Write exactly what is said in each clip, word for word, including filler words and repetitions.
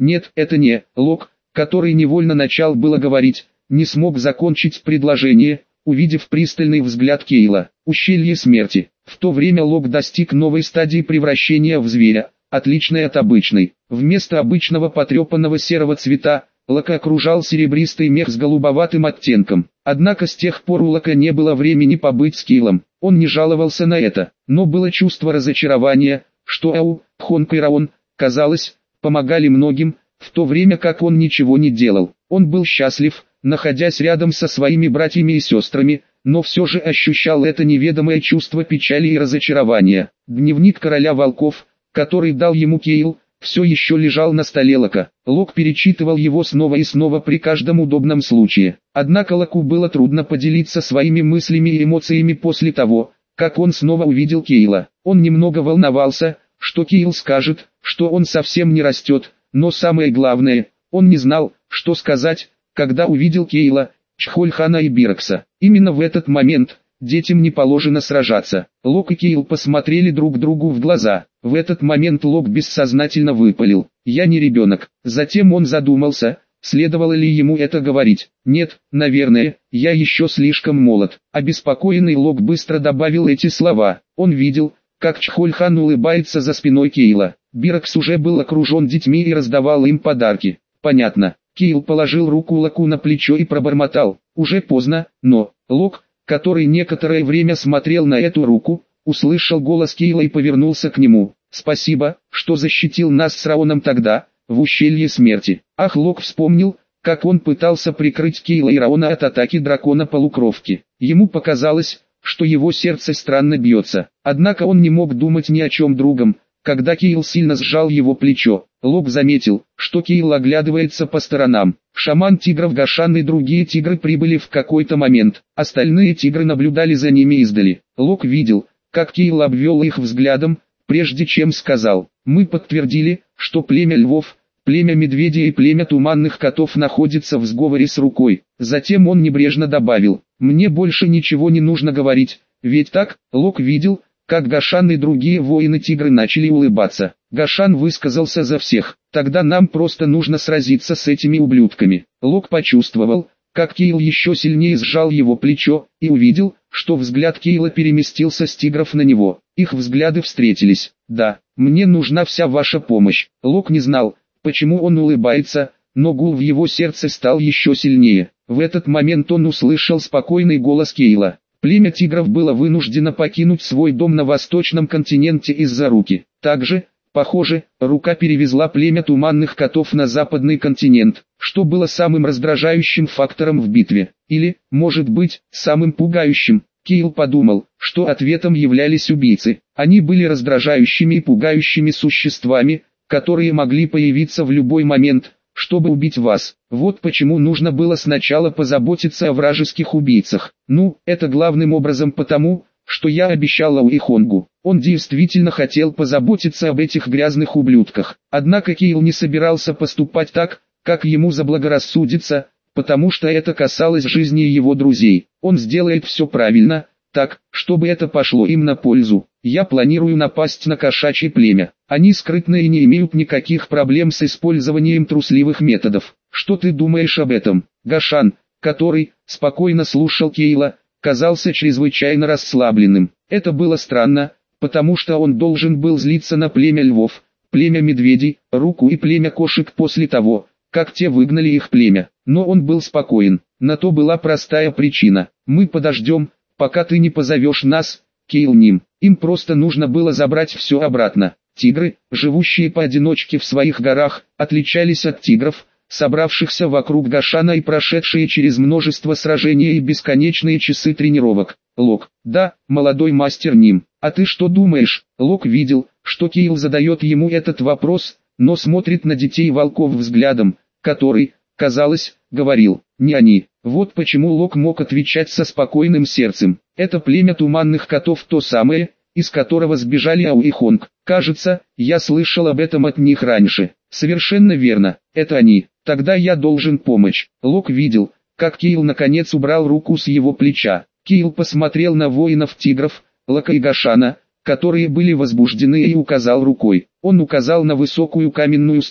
Нет, это не Лок, который невольно начал было говорить, не смог закончить предложение, увидев пристальный взгляд Кейла. Ущелье смерти. В то время Лок достиг новой стадии превращения в зверя, отличной от обычной. Вместо обычного потрепанного серого цвета, Лока окружал серебристый мех с голубоватым оттенком. Однако с тех пор у Лока не было времени побыть с Кейлом. Он не жаловался на это, но было чувство разочарования, что Ау, Хонг и Раон, казалось, помогали многим, в то время как он ничего не делал. Он был счастлив, находясь рядом со своими братьями и сестрами, но все же ощущал это неведомое чувство печали и разочарования. Дневник короля волков, который дал ему Кейл, все еще лежал на столе Лока. Лок перечитывал его снова и снова при каждом удобном случае. Однако Локу было трудно поделиться своими мыслями и эмоциями после того, как он снова увидел Кейла. Он немного волновался, что Кейл скажет, что он совсем не растет, но самое главное, он не знал, что сказать, когда увидел Кейла, Чхольхана и Бирокса. Именно в этот момент детям не положено сражаться. Лок и Кейл посмотрели друг другу в глаза. В этот момент Лок бессознательно выпалил: «Я не ребенок». Затем он задумался, следовало ли ему это говорить. «Нет, наверное, я еще слишком молод». Обеспокоенный Лок быстро добавил эти слова. Он видел, как Чхольхан улыбается за спиной Кейла. Бирокс уже был окружен детьми и раздавал им подарки. «Понятно». Кейл положил руку Локу на плечо и пробормотал: «Уже поздно», но Лок, который некоторое время смотрел на эту руку, услышал голос Кейла и повернулся к нему. «Спасибо, что защитил нас с Раоном тогда, в ущелье смерти». Ах, Лок вспомнил, как он пытался прикрыть Кейла и Раона от атаки дракона-полукровки. Ему показалось, что его сердце странно бьется. Однако он не мог думать ни о чем другом, когда Кейл сильно сжал его плечо. Лок заметил, что Кейл оглядывается по сторонам. Шаман тигров Гашан и другие тигры прибыли в какой-то момент. Остальные тигры наблюдали за ними издали. Лок видел, как Кейл обвел их взглядом, прежде чем сказал: «Мы подтвердили, что племя львов, племя медведей и племя туманных котов находится в сговоре с рукой». Затем он небрежно добавил: «Мне больше ничего не нужно говорить, ведь так?» Лок видел, как Гашан и другие воины-тигры начали улыбаться. Гашан высказался за всех: «Тогда нам просто нужно сразиться с этими ублюдками». Лок почувствовал, как Кейл еще сильнее сжал его плечо, и увидел, что взгляд Кейла переместился с тигров на него. Их взгляды встретились. «Да, мне нужна вся ваша помощь». Лок не знал, почему он улыбается, но гул в его сердце стал еще сильнее. В этот момент он услышал спокойный голос Кейла. Племя тигров было вынуждено покинуть свой дом на восточном континенте из-за руки. Также, похоже, рука перевезла племя туманных котов на западный континент, что было самым раздражающим фактором в битве. Или, может быть, самым пугающим. Кейл подумал, что ответом являлись убийцы. Они были раздражающими и пугающими существами, которые могли появиться в любой момент, чтобы убить вас. Вот почему нужно было сначала позаботиться о вражеских убийцах. Ну, это главным образом потому, что я обещал Ау и Хонгу. Он действительно хотел позаботиться об этих грязных ублюдках. Однако Кейл не собирался поступать так, как ему заблагорассудится, потому что это касалось жизни его друзей. Он сделает все правильно, так, чтобы это пошло им на пользу. Я планирую напасть на кошачье племя. Они скрытны и не имеют никаких проблем с использованием трусливых методов. Что ты думаешь об этом?» Гашан, который спокойно слушал Кейла, казался чрезвычайно расслабленным. Это было странно, потому что он должен был злиться на племя львов, племя медведей, руку и племя кошек после того, как те выгнали их племя. Но он был спокоен. На то была простая причина. «Мы подождем, пока ты не позовешь нас, Кейл Ним». Им просто нужно было забрать все обратно. Тигры, живущие поодиночке в своих горах, отличались от тигров, собравшихся вокруг Гашана и прошедшие через множество сражений и бесконечные часы тренировок. Лок: «Да, молодой мастер Ним, а ты что думаешь?» Лок видел, что Кейл задает ему этот вопрос, но смотрит на детей волков взглядом, который, казалось, говорил: «Не они». Вот почему Лок мог отвечать со спокойным сердцем. Это племя туманных котов то самое, из которого сбежали Ау и Хонг. Кажется, я слышал об этом от них раньше. Совершенно верно, это они. Тогда я должен помочь. Лок видел, как Кейл наконец убрал руку с его плеча. Кейл посмотрел на воинов-тигров, Лока и Гашана, которые были возбуждены, и указал рукой. Он указал на высокую каменную стену.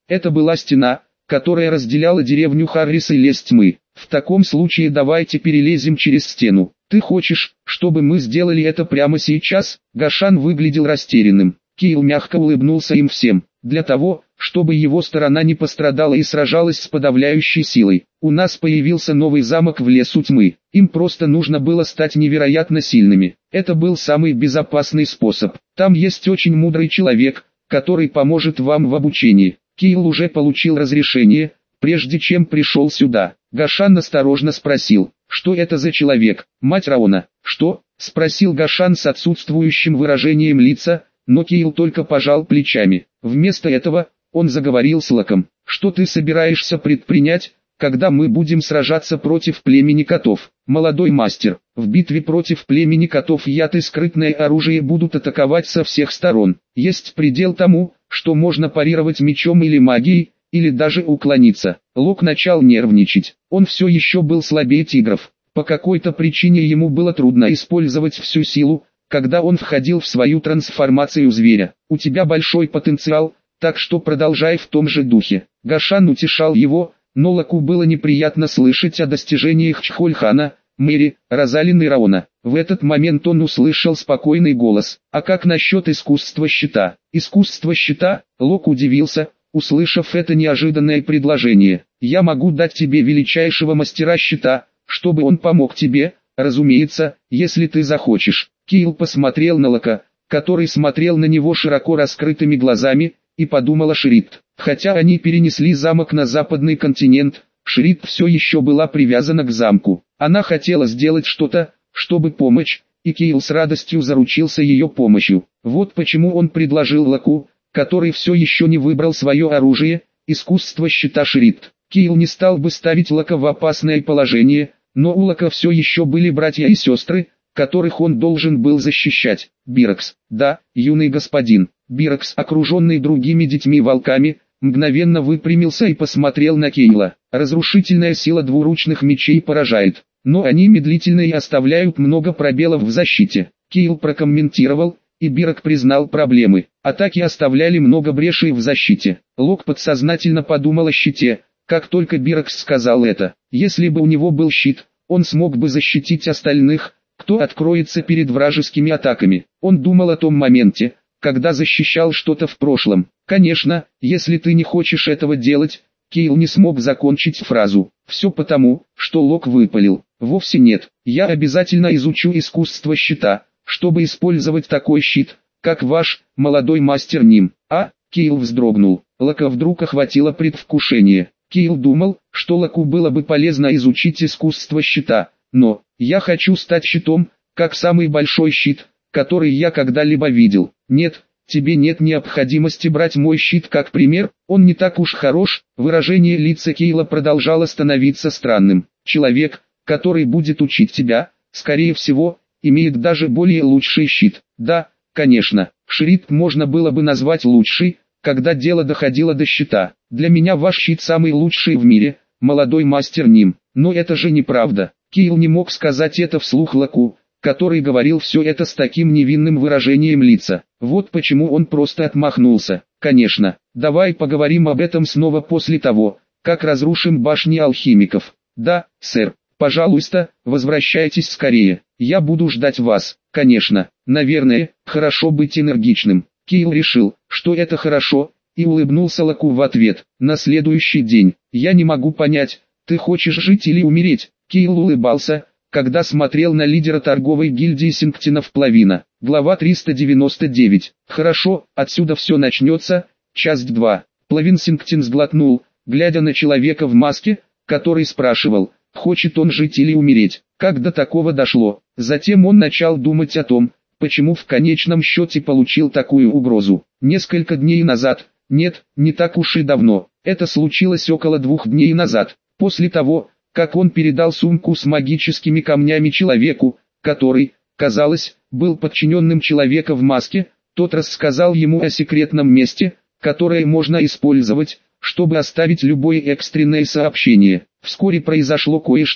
Это была стена, которая разделяла деревню Харрис и лес тьмы. В таком случае давайте перелезем через стену. Ты хочешь, чтобы мы сделали это прямо сейчас? Гашан выглядел растерянным. Кейл мягко улыбнулся им всем. Для того, чтобы его сторона не пострадала и сражалась с подавляющей силой. У нас появился новый замок в лесу тьмы. Им просто нужно было стать невероятно сильными. Это был самый безопасный способ. Там есть очень мудрый человек, который поможет вам в обучении. Кейл уже получил разрешение, прежде чем пришел сюда. Гашан осторожно спросил, что это за человек? Мать Раона. Что? Спросил Гашан с отсутствующим выражением лица, но Кейл только пожал плечами. Вместо этого, он заговорил с Локом. Что ты собираешься предпринять, когда мы будем сражаться против племени котов? Молодой мастер, в битве против племени котов яд и скрытное оружие будут атаковать со всех сторон. Есть предел тому, что можно парировать мечом или магией, или даже уклониться. Лок начал нервничать. Он все еще был слабее тигров. По какой-то причине ему было трудно использовать всю силу, когда он входил в свою трансформацию зверя. У тебя большой потенциал, так что продолжай в том же духе. Гашан утешал его, но Локу было неприятно слышать о достижениях Чхольхана, Мэри, Розалин и Раона. В этот момент он услышал спокойный голос. А как насчет искусства щита? Искусство щита? Лок удивился, услышав это неожиданное предложение. Я могу дать тебе величайшего мастера щита, чтобы он помог тебе, разумеется, если ты захочешь. Кейл посмотрел на Лока, который смотрел на него широко раскрытыми глазами, и подумал о Шрид. Хотя они перенесли замок на западный континент, Шрид все еще была привязана к замку. Она хотела сделать что-то, чтобы помочь, и Кейл с радостью заручился ее помощью. Вот почему он предложил Локу, который все еще не выбрал свое оружие, искусство щита Шрид. Кейл не стал бы ставить Лока в опасное положение, но у Лока все еще были братья и сестры, которых он должен был защищать. Бирокс. Да, юный господин. Бирокс, окруженный другими детьми-волками, мгновенно выпрямился и посмотрел на Кейла. Разрушительная сила двуручных мечей поражает, но они медлительны и оставляют много пробелов в защите. Кейл прокомментировал, и Бирок признал проблемы. Атаки оставляли много брешей в защите. Лок подсознательно подумал о щите, как только Бирокс сказал это. Если бы у него был щит, он смог бы защитить остальных, кто откроется перед вражескими атаками. Он думал о том моменте, когда защищал что-то в прошлом. Конечно, если ты не хочешь этого делать, Кейл не смог закончить фразу. Все потому, что Лок выпалил. Вовсе нет, я обязательно изучу искусство щита, чтобы использовать такой щит, как ваш, молодой мастер Ним. А, Кейл вздрогнул. Лока вдруг охватило предвкушение. Кейл думал, что Локу было бы полезно изучить искусство щита, но, я хочу стать щитом, как самый большой щит, который я когда-либо видел. Нет, тебе нет необходимости брать мой щит как пример, он не так уж хорош. Выражение лица Кейла продолжало становиться странным. Человек, который будет учить тебя, скорее всего, имеет даже более лучший щит. Да, конечно, Шрид можно было бы назвать лучший, когда дело доходило до щита. Для меня ваш щит самый лучший в мире, молодой мастер Ним. Но это же неправда. Кейл не мог сказать это вслух Локу, который говорил все это с таким невинным выражением лица. Вот почему он просто отмахнулся. Конечно, давай поговорим об этом снова после того, как разрушим башни алхимиков. Да, сэр, пожалуйста, возвращайтесь скорее. Я буду ждать вас. Конечно, наверное, хорошо быть энергичным. Кейл решил, что это хорошо, и улыбнулся Локу в ответ. На следующий день, я не могу понять, ты хочешь жить или умереть? Кейл улыбался, когда смотрел на лидера торговой гильдии Синктинов Плавина. Глава триста девяносто девять. Хорошо, отсюда все начнется. Часть два. Плавин Синктин сглотнул, глядя на человека в маске, который спрашивал, хочет он жить или умереть. Как до такого дошло? Затем он начал думать о том, почему в конечном счете получил такую угрозу. Несколько дней назад, нет, не так уж и давно, это случилось около двух дней назад, после того, как он передал сумку с магическими камнями человеку, который, казалось, был подчиненным человека в маске. Тот рассказал ему о секретном месте, которое можно использовать, чтобы оставить любое экстренное сообщение. Вскоре произошло кое-что,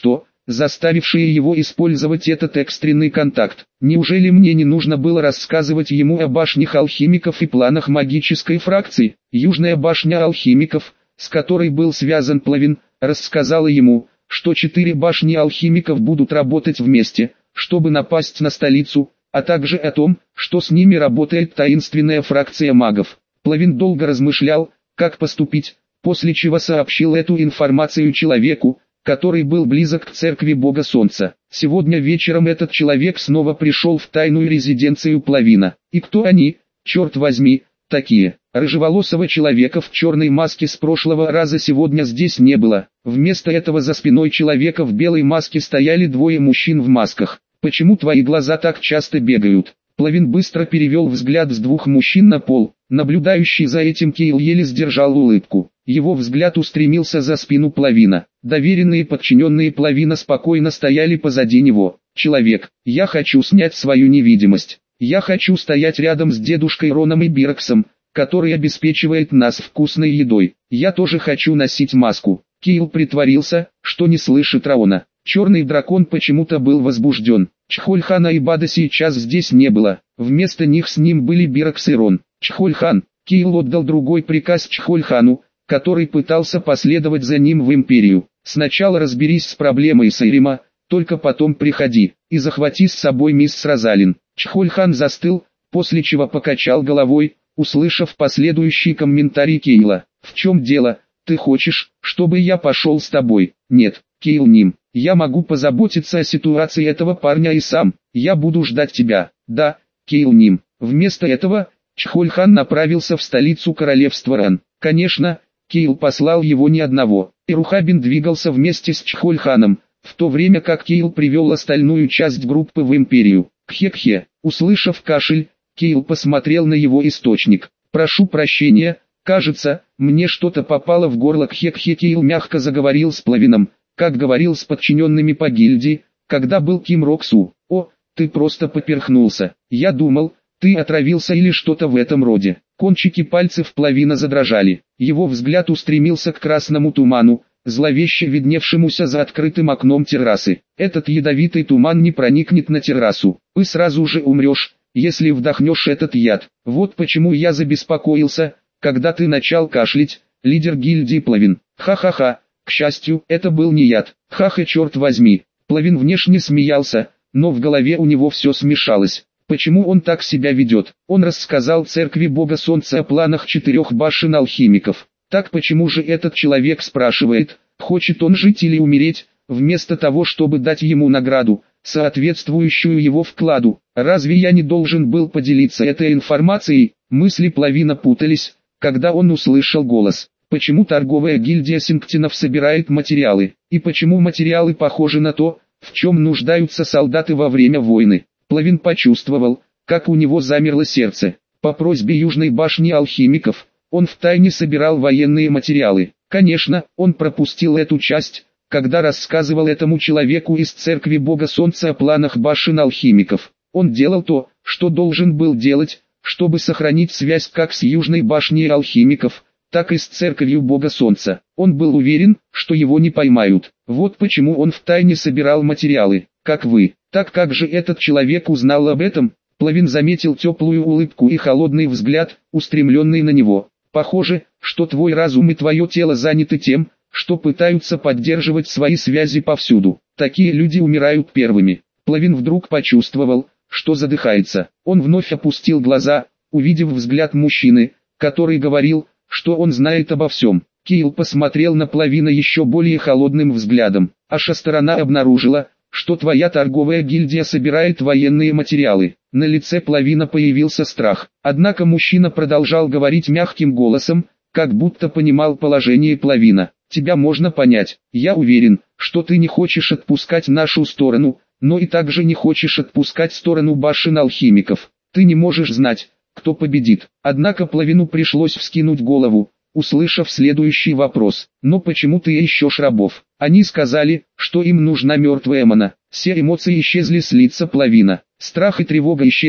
заставившие его использовать этот экстренный контакт. Неужели мне не нужно было рассказывать ему о башнях алхимиков и планах магической фракции? Южная башня алхимиков, с которой был связан Плавин, рассказала ему, что четыре башни алхимиков будут работать вместе, чтобы напасть на столицу, а также о том, что с ними работает таинственная фракция магов. Плавин долго размышлял, как поступить, после чего сообщил эту информацию человеку, который был близок к церкви Бога Солнца. Сегодня вечером этот человек снова пришел в тайную резиденцию Плавина. И кто они, черт возьми, такие? Рыжеволосого человека в черной маске с прошлого раза сегодня здесь не было. Вместо этого за спиной человека в белой маске стояли двое мужчин в масках. «Почему твои глаза так часто бегают?» Плавин быстро перевел взгляд с двух мужчин на пол. Наблюдающий за этим Кейл еле сдержал улыбку. Его взгляд устремился за спину Плавина. Доверенные подчиненные Плавина спокойно стояли позади него. «Человек, я хочу снять свою невидимость. Я хочу стоять рядом с дедушкой Роном и Бироксом, который обеспечивает нас вкусной едой. Я тоже хочу носить маску». Кейл притворился, что не слышит Рона. Черный дракон почему-то был возбужден. Чхольхана и Бада сейчас здесь не было. Вместо них с ним были Бирокс и Рон. «Чхольхан». Кейл отдал другой приказ Чхольхану, который пытался последовать за ним в Империю. «Сначала разберись с проблемой Сайрима, только потом приходи, и захвати с собой мисс Розалин». Чхольхан застыл, после чего покачал головой, услышав последующий комментарий Кейла. «В чем дело? Ты хочешь, чтобы я пошел с тобой?» «Нет, Кейл Ним, я могу позаботиться о ситуации этого парня и сам. Я буду ждать тебя». «Да, Кейл Ним». Вместо этого, Чхольхан направился в столицу королевства Ран. Конечно, Кейл послал его не одного. Ирухабин двигался вместе с Чхольханом, в то время как Кейл привел остальную часть группы в Империю. Кхе-кхе. Услышав кашель, Кейл посмотрел на его источник. «Прошу прощения, кажется, мне что-то попало в горло». Кхе-кхе. Кейл мягко заговорил с Плавином, как говорил с подчиненными по гильдии, когда был Ким Роксу. «О, ты просто поперхнулся. Я думал, ты отравился или что-то в этом роде». Кончики пальцев Плавина задрожали. Его взгляд устремился к красному туману, зловеще видневшемуся за открытым окном террасы. «Этот ядовитый туман не проникнет на террасу. Ты сразу же умрешь, если вдохнешь этот яд. Вот почему я забеспокоился, когда ты начал кашлять, лидер гильдии Плавин». «Ха-ха-ха, к счастью, это был не яд. Ха-ха, черт возьми». Плавин внешне смеялся, но в голове у него все смешалось. Почему он так себя ведет? Он рассказал церкви Бога Солнца о планах четырех башен алхимиков. Так почему же этот человек спрашивает, хочет он жить или умереть, вместо того, чтобы дать ему награду, соответствующую его вкладу? Разве я не должен был поделиться этой информацией? Мысли Плавина путались, когда он услышал голос. Почему торговая гильдия Синктинов собирает материалы? И почему материалы похожи на то, в чем нуждаются солдаты во время войны? Плавин почувствовал, как у него замерло сердце. По просьбе Южной башни алхимиков, он втайне собирал военные материалы. Конечно, он пропустил эту часть, когда рассказывал этому человеку из церкви Бога Солнца о планах башен алхимиков. Он делал то, что должен был делать, чтобы сохранить связь как с Южной башней алхимиков, так и с церковью Бога Солнца. Он был уверен, что его не поймают. Вот почему он втайне собирал материалы, как вы. Так как же этот человек узнал об этом? Плавин заметил теплую улыбку и холодный взгляд, устремленный на него. Похоже, что твой разум и твое тело заняты тем, что пытаются поддерживать свои связи повсюду. Такие люди умирают первыми. Плавин вдруг почувствовал, что задыхается. Он вновь опустил глаза, увидев взгляд мужчины, который говорил, что он знает обо всем. Кейл посмотрел на Плавина еще более холодным взглядом. Аша сторона обнаружила, что твоя торговая гильдия собирает военные материалы. На лице Плавина появился страх. Однако мужчина продолжал говорить мягким голосом, как будто понимал положение Плавина. Тебя можно понять. Я уверен, что ты не хочешь отпускать нашу сторону, но и также не хочешь отпускать сторону башен алхимиков. Ты не можешь знать, кто победит. Однако Плавину пришлось вскинуть голову, услышав следующий вопрос. Но почему ты ищешь рабов? Они сказали, что им нужна мертвая Мона. Все эмоции исчезли с лица Плавина. Страх и тревога исчезли,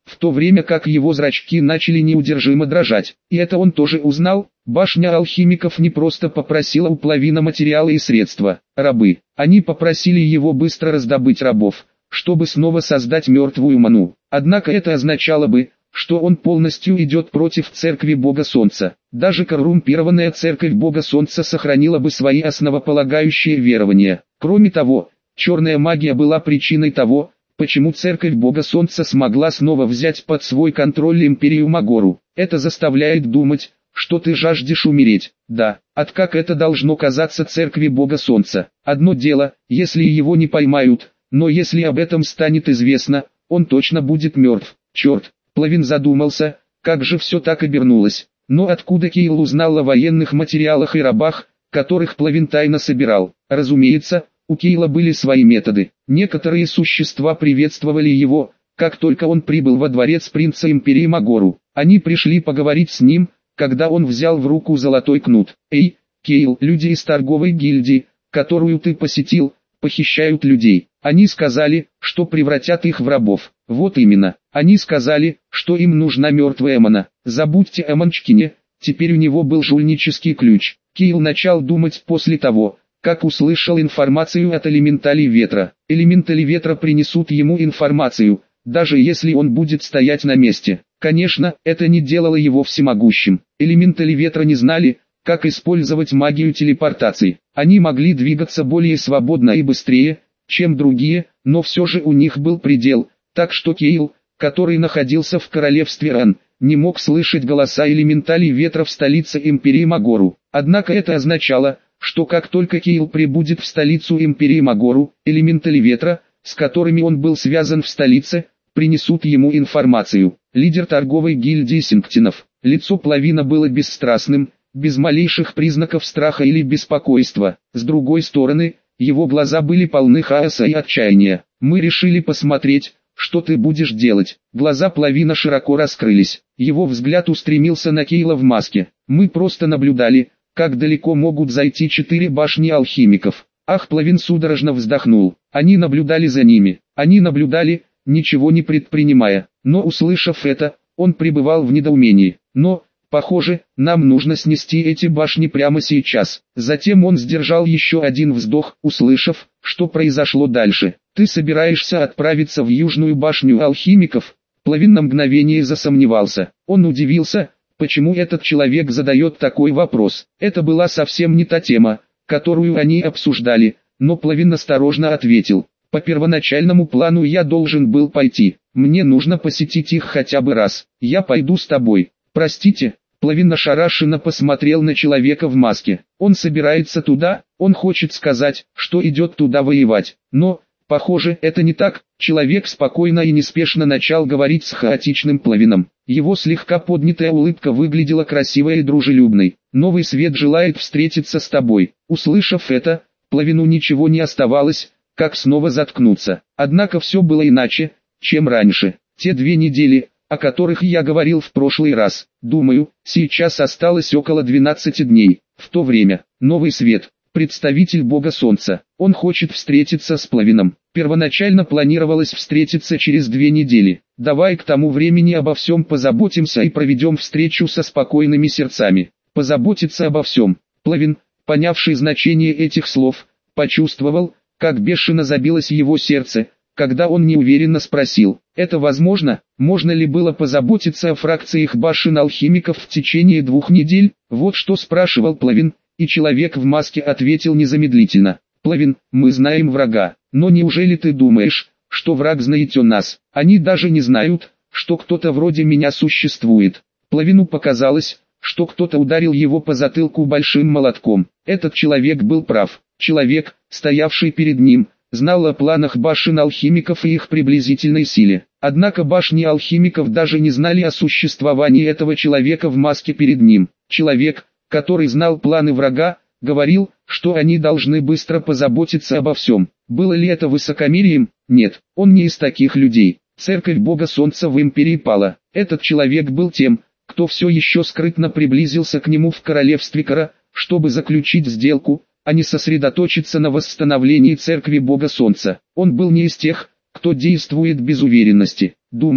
в то время как его зрачки начали неудержимо дрожать. И это он тоже узнал. Башня алхимиков не просто попросила у Плавина материалы и средства, рабы. Они попросили его быстро раздобыть рабов, чтобы снова создать мертвую ману. Однако это означало бы, что он полностью идет против церкви Бога Солнца. Даже коррумпированная церковь Бога Солнца сохранила бы свои основополагающие верования. Кроме того, черная магия была причиной того, почему церковь Бога Солнца смогла снова взять под свой контроль империю Магору. Это заставляет думать, что ты жаждешь умереть. Да, от как это должно казаться церкви Бога Солнца. Одно дело, если его не поймают, но если об этом станет известно, он точно будет мертв. Черт, Плавин задумался, как же все так обернулось. Но откуда Кейл узнал о военных материалах и рабах, которых Плавин тайно собирал? Разумеется, у Кейла были свои методы. Некоторые существа приветствовали его, как только он прибыл во дворец принца империи Магору. Они пришли поговорить с ним, когда он взял в руку золотой кнут. «Эй, Кейл, люди из торговой гильдии, которую ты посетил, похищают людей. Они сказали, что превратят их в рабов». Вот именно. Они сказали, что им нужна мертвая мана. Забудьте о Манчкине, теперь у него был жульнический ключ. Кейл начал думать после того, как услышал информацию от элементалей ветра. Элементали ветра принесут ему информацию, даже если он будет стоять на месте. Конечно, это не делало его всемогущим. Элементали ветра не знали, как использовать магию телепортации. Они могли двигаться более свободно и быстрее, чем другие, но все же у них был предел, так что Кейл, который находился в королевстве Ран, не мог слышать голоса элементалей ветра в столице империи Магору. Однако это означало, что как только Кейл прибудет в столицу империи Магору, элементали ветра, с которыми он был связан в столице, принесут ему информацию. Лидер торговой гильдии Синктинов. Лицо Плавина было бесстрастным, без малейших признаков страха или беспокойства. С другой стороны, его глаза были полны хаоса и отчаяния. «Мы решили посмотреть, что ты будешь делать». Глаза Плавина широко раскрылись. Его взгляд устремился на Кейла в маске. «Мы просто наблюдали, как далеко могут зайти четыре башни алхимиков». Ах, Плавин судорожно вздохнул. Они наблюдали за ними. Они наблюдали, ничего не предпринимая. Но услышав это, он пребывал в недоумении. «Но, похоже, нам нужно снести эти башни прямо сейчас». Затем он сдержал еще один вздох, услышав, что произошло дальше. «Ты собираешься отправиться в Южную башню алхимиков?» Плавин на мгновение засомневался. Он удивился, почему этот человек задает такой вопрос. Это была совсем не та тема, которую они обсуждали, но Плавин осторожно ответил. «По первоначальному плану я должен был пойти. Мне нужно посетить их хотя бы раз. Я пойду с тобой». «Простите?» Плавин ошарашенно посмотрел на человека в маске. «Он собирается туда, он хочет сказать, что идет туда воевать. Но, похоже, это не так». Человек спокойно и неспешно начал говорить с хаотичным Плавином. Его слегка поднятая улыбка выглядела красивой и дружелюбной. «Новый свет желает встретиться с тобой». Услышав это, Плавину ничего не оставалось, как снова заткнуться. Однако все было иначе, чем раньше. Те две недели, о которых я говорил в прошлый раз, думаю, сейчас осталось около двенадцати дней. В то время, Новый Свет, представитель Бога Солнца, он хочет встретиться с Плавином. Первоначально планировалось встретиться через две недели. Давай к тому времени обо всем позаботимся и проведем встречу со спокойными сердцами. Позаботиться обо всем. Плавин, понявший значение этих слов, почувствовал, как бешено забилось его сердце, когда он неуверенно спросил, это возможно? Можно ли было позаботиться о фракциях башен алхимиков в течение двух недель? Вот что спрашивал Плавин, и человек в маске ответил незамедлительно. Плавин, мы знаем врага, но неужели ты думаешь, что враг знает о нас? Они даже не знают, что кто-то вроде меня существует. Плавину показалось, что кто-то ударил его по затылку большим молотком. Этот человек был прав. Человек, стоявший перед ним, знал о планах башен алхимиков и их приблизительной силе. Однако башни алхимиков даже не знали о существовании этого человека в маске перед ним. Человек, который знал планы врага, говорил, что они должны быстро позаботиться обо всем. Было ли это высокомерием? Нет, он не из таких людей. Церковь Бога Солнца в империи пала. Этот человек был тем, кто все еще скрытно приблизился к нему в королевстве Кара, чтобы заключить сделку, а не сосредоточиться на восстановлении церкви Бога Солнца. Он был не из тех, кто действует без уверенности. Думаю,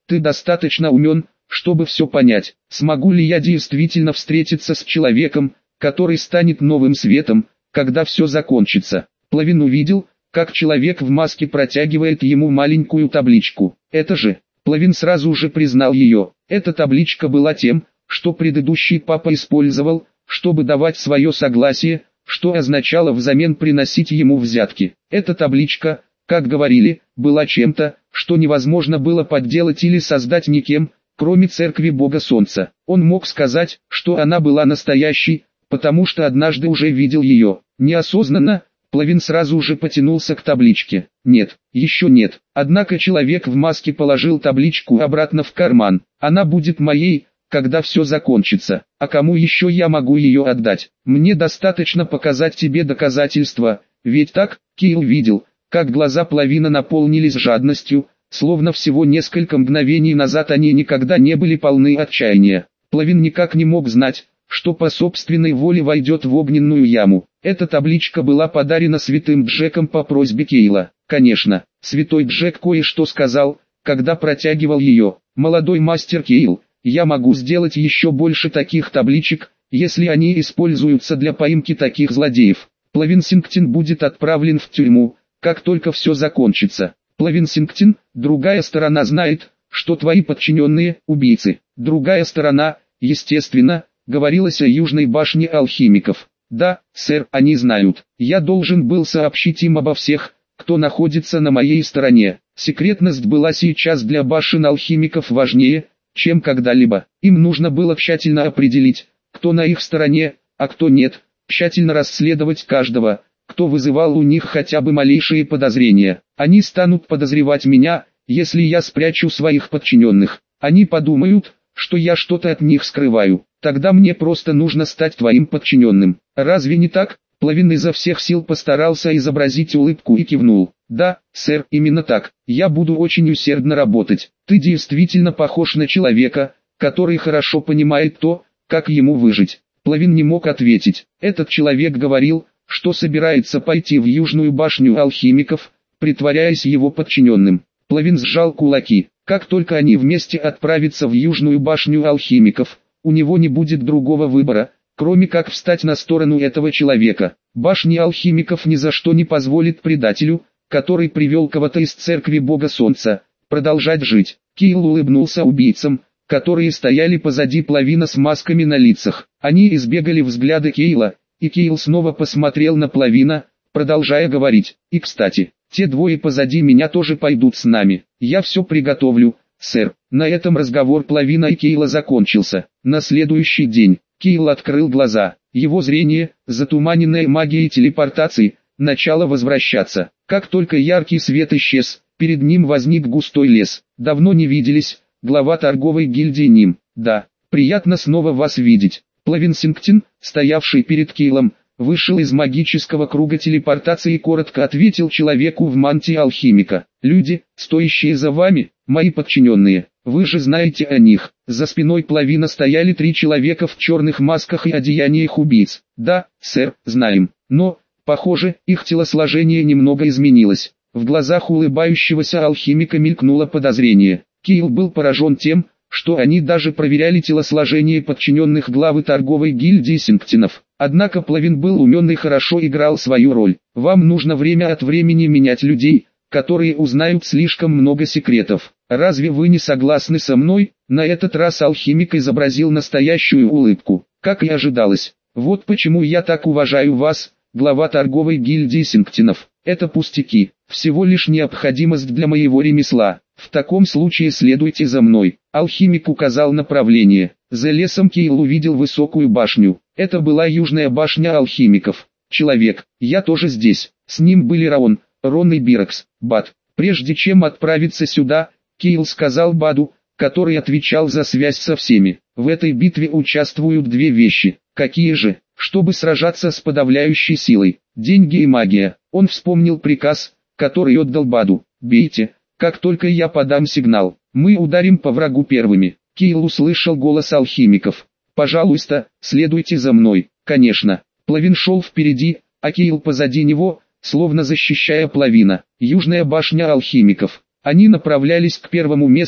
ты достаточно умен, чтобы все понять. Смогу ли я действительно встретиться с человеком, который станет новым светом, когда все закончится? Плавин увидел, как человек в маске протягивает ему маленькую табличку. Это же, Плавин сразу же признал ее. Эта табличка была тем, что предыдущий папа использовал, чтобы давать свое согласие, что означало взамен приносить ему взятки. Эта табличка, как говорили, была чем-то, что невозможно было подделать или создать никем, кроме церкви Бога Солнца. Он мог сказать, что она была настоящей, потому что однажды уже видел ее. Неосознанно, Плавин сразу же потянулся к табличке. Нет, еще нет. Однако человек в маске положил табличку обратно в карман. Она будет моей, когда все закончится. А кому еще я могу ее отдать? Мне достаточно показать тебе доказательства, ведь так? Кейл видел, как глаза Плавина наполнились жадностью, словно всего несколько мгновений назад они никогда не были полны отчаяния. Плавин никак не мог знать, что по собственной воле войдет в огненную яму. Эта табличка была подарена святым Джеком по просьбе Кейла. Конечно, святой Джек кое-что сказал, когда протягивал ее. «Молодой мастер Кейл, я могу сделать еще больше таких табличек, если они используются для поимки таких злодеев. Плавин Сингтин будет отправлен в тюрьму, как только все закончится. Плавин Сингтин, другая сторона знает, что твои подчиненные – убийцы. Другая сторона, естественно, говорилось о Южной башне алхимиков. Да, сэр, они знают. Я должен был сообщить им обо всех, кто находится на моей стороне. Секретность была сейчас для башен алхимиков важнее, чем когда-либо. Им нужно было тщательно определить, кто на их стороне, а кто нет, тщательно расследовать каждого, кто вызывал у них хотя бы малейшие подозрения. Они станут подозревать меня, если я спрячу своих подчиненных. Они подумают, что я что-то от них скрываю. Тогда мне просто нужно стать твоим подчиненным. Разве не так? Плавин изо всех сил постарался изобразить улыбку и кивнул. Да, сэр, именно так. Я буду очень усердно работать. Ты действительно похож на человека, который хорошо понимает то, как ему выжить. Плавин не мог ответить. Этот человек говорил, что собирается пойти в Южную башню алхимиков, притворяясь его подчиненным. Плавин сжал кулаки. Как только они вместе отправятся в Южную башню алхимиков, у него не будет другого выбора, кроме как встать на сторону этого человека. Башня алхимиков ни за что не позволит предателю, который привел кого-то из церкви Бога Солнца, продолжать жить. Кейл улыбнулся убийцам, которые стояли позади Плавина с масками на лицах. Они избегали взгляда Кейла, и Кейл снова посмотрел на Плавина, продолжая говорить. И кстати, те двое позади меня тоже пойдут с нами. Я все приготовлю, сэр. На этом разговор Плавина и Кейла закончился. На следующий день Кейл открыл глаза. Его зрение, затуманенное магией телепортации, начало возвращаться. Как только яркий свет исчез, перед ним возник густой лес. Давно не виделись, глава торговой гильдии Ним. Да, приятно снова вас видеть. Плавин Сингтин, стоявший перед Кейлом, вышел из магического круга телепортации и коротко ответил человеку в мантии алхимика. Люди, стоящие за вами, мои подчиненные, вы же знаете о них. За спиной Плавина стояли три человека в черных масках и одеяниях убийц. Да, сэр, знаем, но, похоже, их телосложение немного изменилось. В глазах улыбающегося алхимика мелькнуло подозрение. Кейл был поражен тем, что они даже проверяли телосложение подчиненных главы торговой гильдии Сингтинов. Однако Плавин был умен и хорошо играл свою роль. Вам нужно время от времени менять людей, которые узнают слишком много секретов. Разве вы не согласны со мной? На этот раз алхимик изобразил настоящую улыбку. Как и ожидалось. Вот почему я так уважаю вас, глава торговой гильдии Сингтинов. Это пустяки, всего лишь необходимость для моего ремесла. В таком случае следуйте за мной. Алхимик указал направление. За лесом Кейл увидел высокую башню. Это была Южная башня алхимиков. Человек, я тоже здесь. С ним были Раон, Рон и Бирокс. Бад. Прежде чем отправиться сюда, Кейл сказал Баду, который отвечал за связь со всеми. В этой битве участвуют две вещи. Какие же? Чтобы сражаться с подавляющей силой. Деньги и магия. Он вспомнил приказ, который отдал Баду. Бейте, как только я подам сигнал. Мы ударим по врагу первыми. Кейл услышал голос алхимиков. Пожалуйста, следуйте за мной. Конечно. Плавин шел впереди, а Кейл позади него, словно защищая Плавина. Южная башня алхимиков. Они направлялись к первому месту,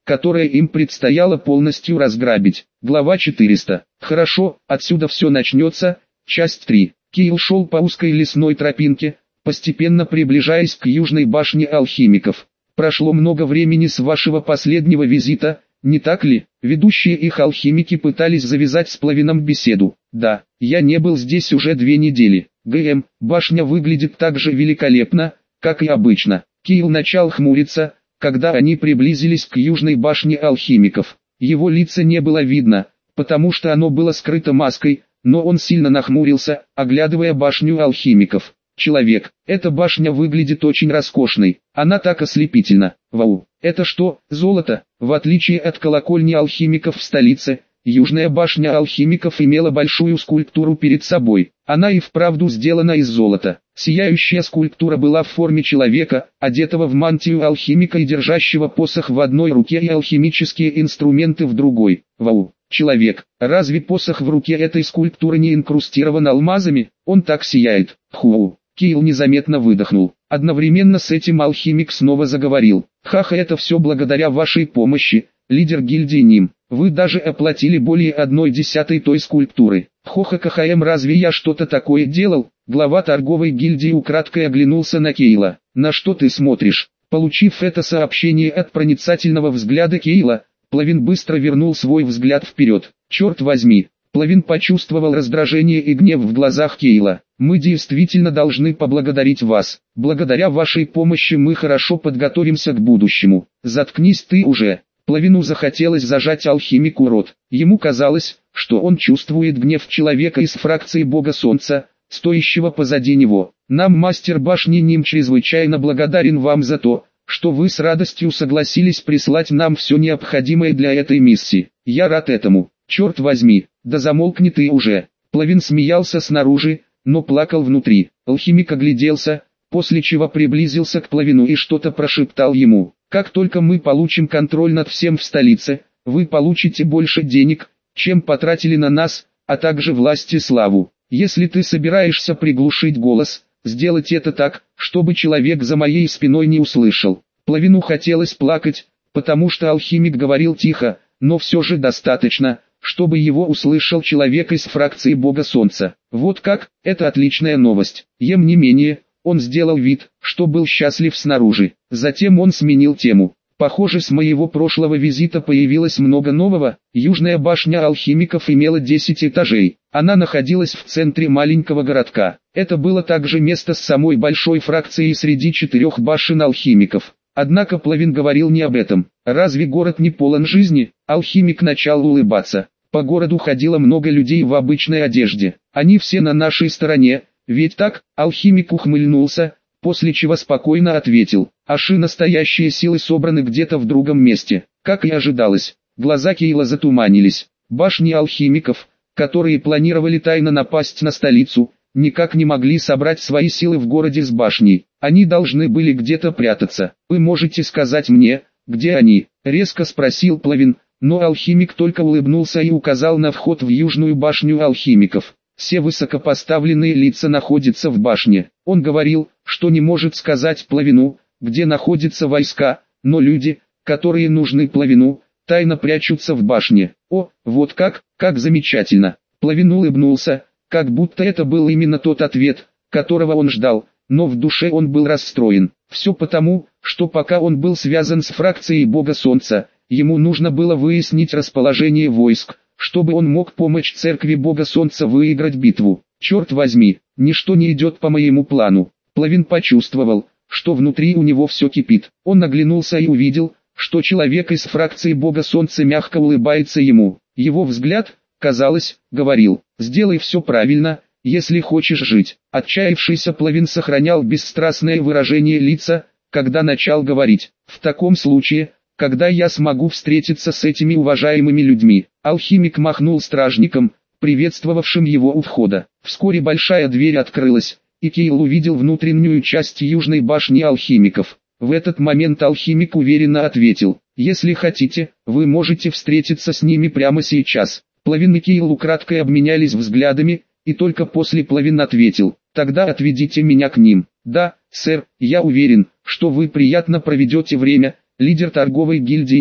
которое им предстояло полностью разграбить. Глава четыреста. Хорошо, отсюда все начнется. Часть три. Кейл шел по узкой лесной тропинке, постепенно приближаясь к южной башне алхимиков. Прошло много времени с вашего последнего визита, не так ли? Ведущие их алхимики пытались завязать с Плавином беседу. Да, я не был здесь уже две недели. ГМ, башня выглядит так же великолепно, как и обычно. Кейл начал хмуриться, когда они приблизились к южной башне алхимиков. Его лица не было видно, потому что оно было скрыто маской, но он сильно нахмурился, оглядывая башню алхимиков. Человек, эта башня выглядит очень роскошной, она так ослепительна. Вау, это что, золото? В отличие от колокольни алхимиков в столице, южная башня алхимиков имела большую скульптуру перед собой. Она и вправду сделана из золота. Сияющая скульптура была в форме человека, одетого в мантию алхимика и держащего посох в одной руке и алхимические инструменты в другой. Вау, человек, разве посох в руке этой скульптуры не инкрустирован алмазами? Он так сияет. Ху. Кейл незаметно выдохнул. Одновременно с этим алхимик снова заговорил. Ха-ха, это все благодаря вашей помощи, лидер гильдии Ним. Вы даже оплатили более одной десятой той скульптуры. Хо-ха-ха-ха-эм, разве я что-то такое делал? Глава торговой гильдии украдкой оглянулся на Кейла. На что ты смотришь? Получив это сообщение от проницательного взгляда Кейла, Плавин быстро вернул свой взгляд вперед. Черт возьми. Плавин почувствовал раздражение и гнев в глазах Кейла. «Мы действительно должны поблагодарить вас. Благодаря вашей помощи мы хорошо подготовимся к будущему. Заткнись ты уже». Плавину захотелось зажать алхимику рот. Ему казалось, что он чувствует гнев человека из фракции Бога Солнца, стоящего позади него. «Нам мастер башни Ним чрезвычайно благодарен вам за то, что вы с радостью согласились прислать нам все необходимое для этой миссии. Я рад этому. Черт возьми, да замолкни ты уже». Плавин смеялся снаружи, но плакал внутри. Алхимик огляделся, после чего приблизился к Плавину и что-то прошептал ему. «Как только мы получим контроль над всем в столице, вы получите больше денег, чем потратили на нас, а также власть и славу. Если ты собираешься приглушить голос, сделать это так, чтобы человек за моей спиной не услышал». Плавину хотелось плакать, потому что алхимик говорил тихо, но все же достаточно, чтобы его услышал человек из фракции Бога Солнца. Вот как, это отличная новость. Ем не менее, он сделал вид, что был счастлив снаружи. Затем он сменил тему. Похоже, с моего прошлого визита появилось много нового. Южная башня алхимиков имела десять этажей. Она находилась в центре маленького городка. Это было также место с самой большой фракцией среди четырех башен алхимиков. Однако Плавин говорил не об этом. Разве город не полон жизни? Алхимик начал улыбаться. По городу ходило много людей в обычной одежде. Они все на нашей стороне, ведь так? Алхимик ухмыльнулся, после чего спокойно ответил. Аши, настоящие силы собраны где-то в другом месте. Как и ожидалось, глаза Кейла затуманились. Башни алхимиков, которые планировали тайно напасть на столицу, никак не могли собрать свои силы в городе с башней. Они должны были где-то прятаться. Вы можете сказать мне, где они? Резко спросил Плавин, но алхимик только улыбнулся и указал на вход в южную башню алхимиков. Все высокопоставленные лица находятся в башне. Он говорил, что не может сказать Плавину, где находятся войска, но люди, которые нужны Плавину, тайно прячутся в башне. О, вот как, как замечательно. Плавин улыбнулся, как будто это был именно тот ответ, которого он ждал, но в душе он был расстроен. Все потому, что пока он был связан с фракцией Бога Солнца, ему нужно было выяснить расположение войск, чтобы он мог помочь церкви Бога Солнца выиграть битву. Черт возьми, ничто не идет по моему плану. Плавин почувствовал, что внутри у него все кипит. Он оглянулся и увидел, что человек из фракции Бога Солнца мягко улыбается ему. Его взгляд, казалось, говорил: «Сделай все правильно, если хочешь жить». Отчаявшийся Плавин сохранял бесстрастное выражение лица, когда начал говорить: «В таком случае, когда я смогу встретиться с этими уважаемыми людьми?» Алхимик махнул стражникам, приветствовавшим его у входа. Вскоре большая дверь открылась, и Кейл увидел внутреннюю часть южной башни алхимиков. В этот момент алхимик уверенно ответил: «Если хотите, вы можете встретиться с ними прямо сейчас». Плавин и Кейл украдкой обменялись взглядами, и только после Плавин ответил: «Тогда отведите меня к ним». «Да, сэр, я уверен, что вы приятно проведете время, лидер торговой гильдии Ним».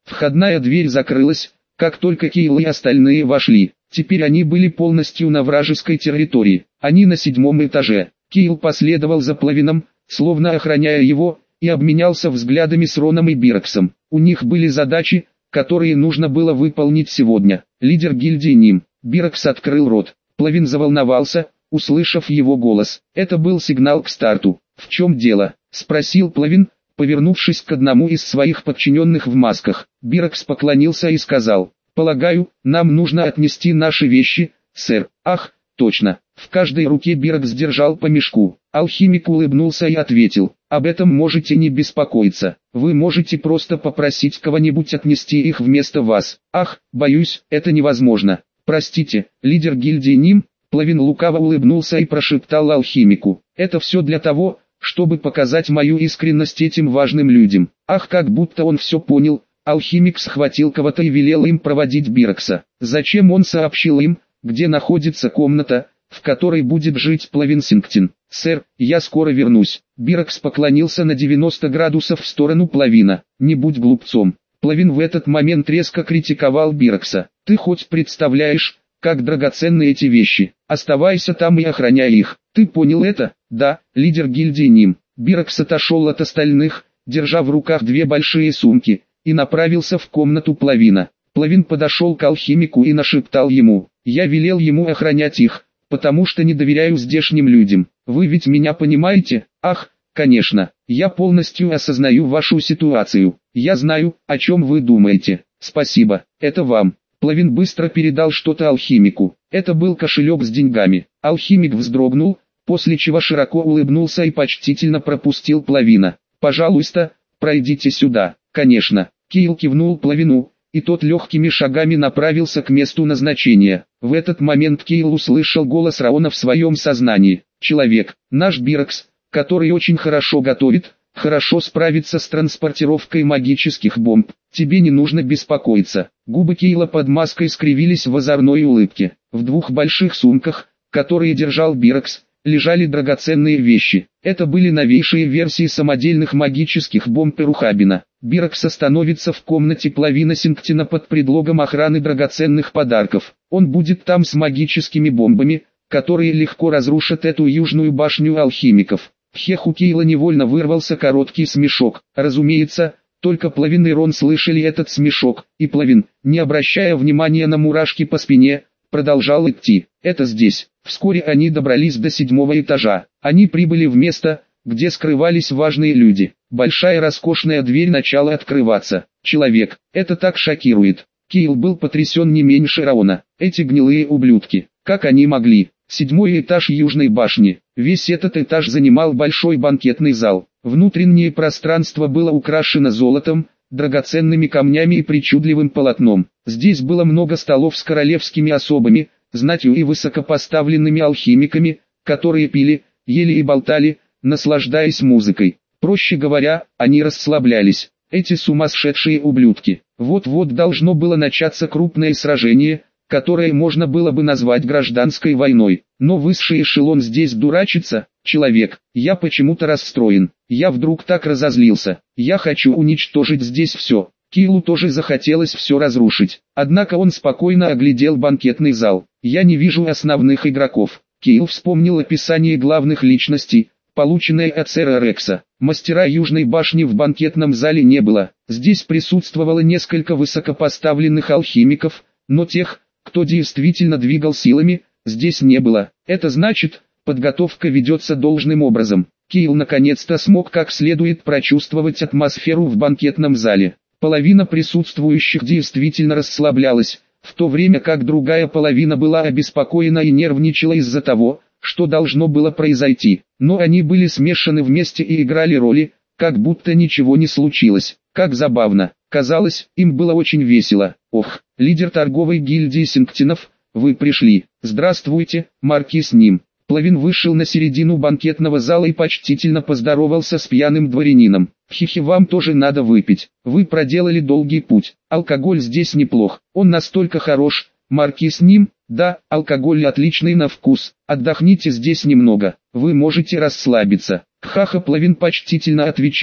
Входная дверь закрылась, как только Кейл и остальные вошли. Теперь они были полностью на вражеской территории. Они на седьмом этаже. Кейл последовал за Плавином, словно охраняя его, и обменялся взглядами с Роном и Бироксом. У них были задачи, которые нужно было выполнить сегодня. Лидер гильдии Ним. Бирокс открыл рот. Плавин заволновался, услышав его голос. Это был сигнал к старту. «В чем дело?» — спросил Плавин, повернувшись к одному из своих подчиненных в масках. Бирокс поклонился и сказал: «Полагаю, нам нужно отнести наши вещи, сэр». «Ах, точно». В каждой руке Бирокс держал по мешку. Алхимик улыбнулся и ответил: «Об этом можете не беспокоиться. Вы можете просто попросить кого-нибудь отнести их вместо вас». «Ах, боюсь, это невозможно. Простите, лидер гильдии Ним». Плавин лукаво улыбнулся и прошептал алхимику: «Это все для того, чтобы показать мою искренность этим важным людям». Ах, как будто он все понял. Алхимик схватил кого-то и велел им проводить Бирокса. Зачем он сообщил им, где находится комната, в которой будет жить Плавин Сингтин? «Сэр, я скоро вернусь». Бирокс поклонился на девяносто градусов в сторону Плавина. «Не будь глупцом». Плавин в этот момент резко критиковал Бирокса. «Ты хоть представляешь, как драгоценны эти вещи? Оставайся там и охраняй их. Ты понял это?» «Да, лидер гильдии Ним». Бирокс отошел от остальных, держа в руках две большие сумки, и направился в комнату Плавина. Плавин подошел к алхимику и нашептал ему: «Я велел ему охранять их, потому что не доверяю здешним людям. Вы ведь меня понимаете?» «Ах, конечно, я полностью осознаю вашу ситуацию. Я знаю, о чем вы думаете. Спасибо, это вам». Плавин быстро передал что-то алхимику. Это был кошелек с деньгами. Алхимик вздрогнул, после чего широко улыбнулся и почтительно пропустил Плавина. «Пожалуйста, пройдите сюда». «Конечно». Кейл кивнул Плавину, и тот легкими шагами направился к месту назначения. В этот момент Кейл услышал голос Раона в своем сознании. «Человек, наш Бирокс, который очень хорошо готовит, хорошо справится с транспортировкой магических бомб. Тебе не нужно беспокоиться». Губы Кейла под маской скривились в озорной улыбке. В двух больших сумках, которые держал Бирокс, лежали драгоценные вещи. Это были новейшие версии самодельных магических бомб Эрухабина. Бирокс остановится в комнате Плавина Сингтина под предлогом охраны драгоценных подарков. Он будет там с магическими бомбами, которые легко разрушат эту южную башню алхимиков. В хеху Кейла невольно вырвался короткий смешок. Разумеется, только Плавин и Рон слышали этот смешок, и Плавин, не обращая внимания на мурашки по спине, продолжал идти. «Это здесь». Вскоре они добрались до седьмого этажа. Они прибыли в место, где скрывались важные люди. Большая роскошная дверь начала открываться. «Человек, это так шокирует». Кейл был потрясен не меньше Раона. Эти гнилые ублюдки, как они могли? Седьмой этаж южной башни. Весь этот этаж занимал большой банкетный зал. Внутреннее пространство было украшено золотом, драгоценными камнями и причудливым полотном. Здесь было много столов с королевскими особами, знатью и высокопоставленными алхимиками, которые пили, ели и болтали, наслаждаясь музыкой. Проще говоря, они расслаблялись. Эти сумасшедшие ублюдки. Вот-вот должно было начаться крупное сражение, которое можно было бы назвать гражданской войной. Но высший эшелон здесь дурачится. «Человек, я почему-то расстроен. Я вдруг так разозлился. Я хочу уничтожить здесь все». Кейлу тоже захотелось все разрушить. Однако он спокойно оглядел банкетный зал. «Я не вижу основных игроков». Кейл вспомнил описание главных личностей, полученное от сэра Рекса. Мастера Южной башни в банкетном зале не было. Здесь присутствовало несколько высокопоставленных алхимиков, но тех, кто действительно двигал силами, здесь не было. Это значит, подготовка ведется должным образом. Кейл наконец-то смог как следует прочувствовать атмосферу в банкетном зале. Половина присутствующих действительно расслаблялась, в то время как другая половина была обеспокоена и нервничала из-за того, что должно было произойти. Но они были смешаны вместе и играли роли, как будто ничего не случилось. Как забавно. Казалось, им было очень весело. «Ох, лидер торговой гильдии Сингтинов, вы пришли. Здравствуйте, маркиз Ним». Плавин вышел на середину банкетного зала и почтительно поздоровался с пьяным дворянином. «Хихи, вам тоже надо выпить. Вы проделали долгий путь. Алкоголь здесь неплох. Он настолько хорош, маркиз Ним». «Да, алкоголь отличный на вкус. Отдохните здесь немного. Вы можете расслабиться». Кхаха, Плавин почтительно отвечал,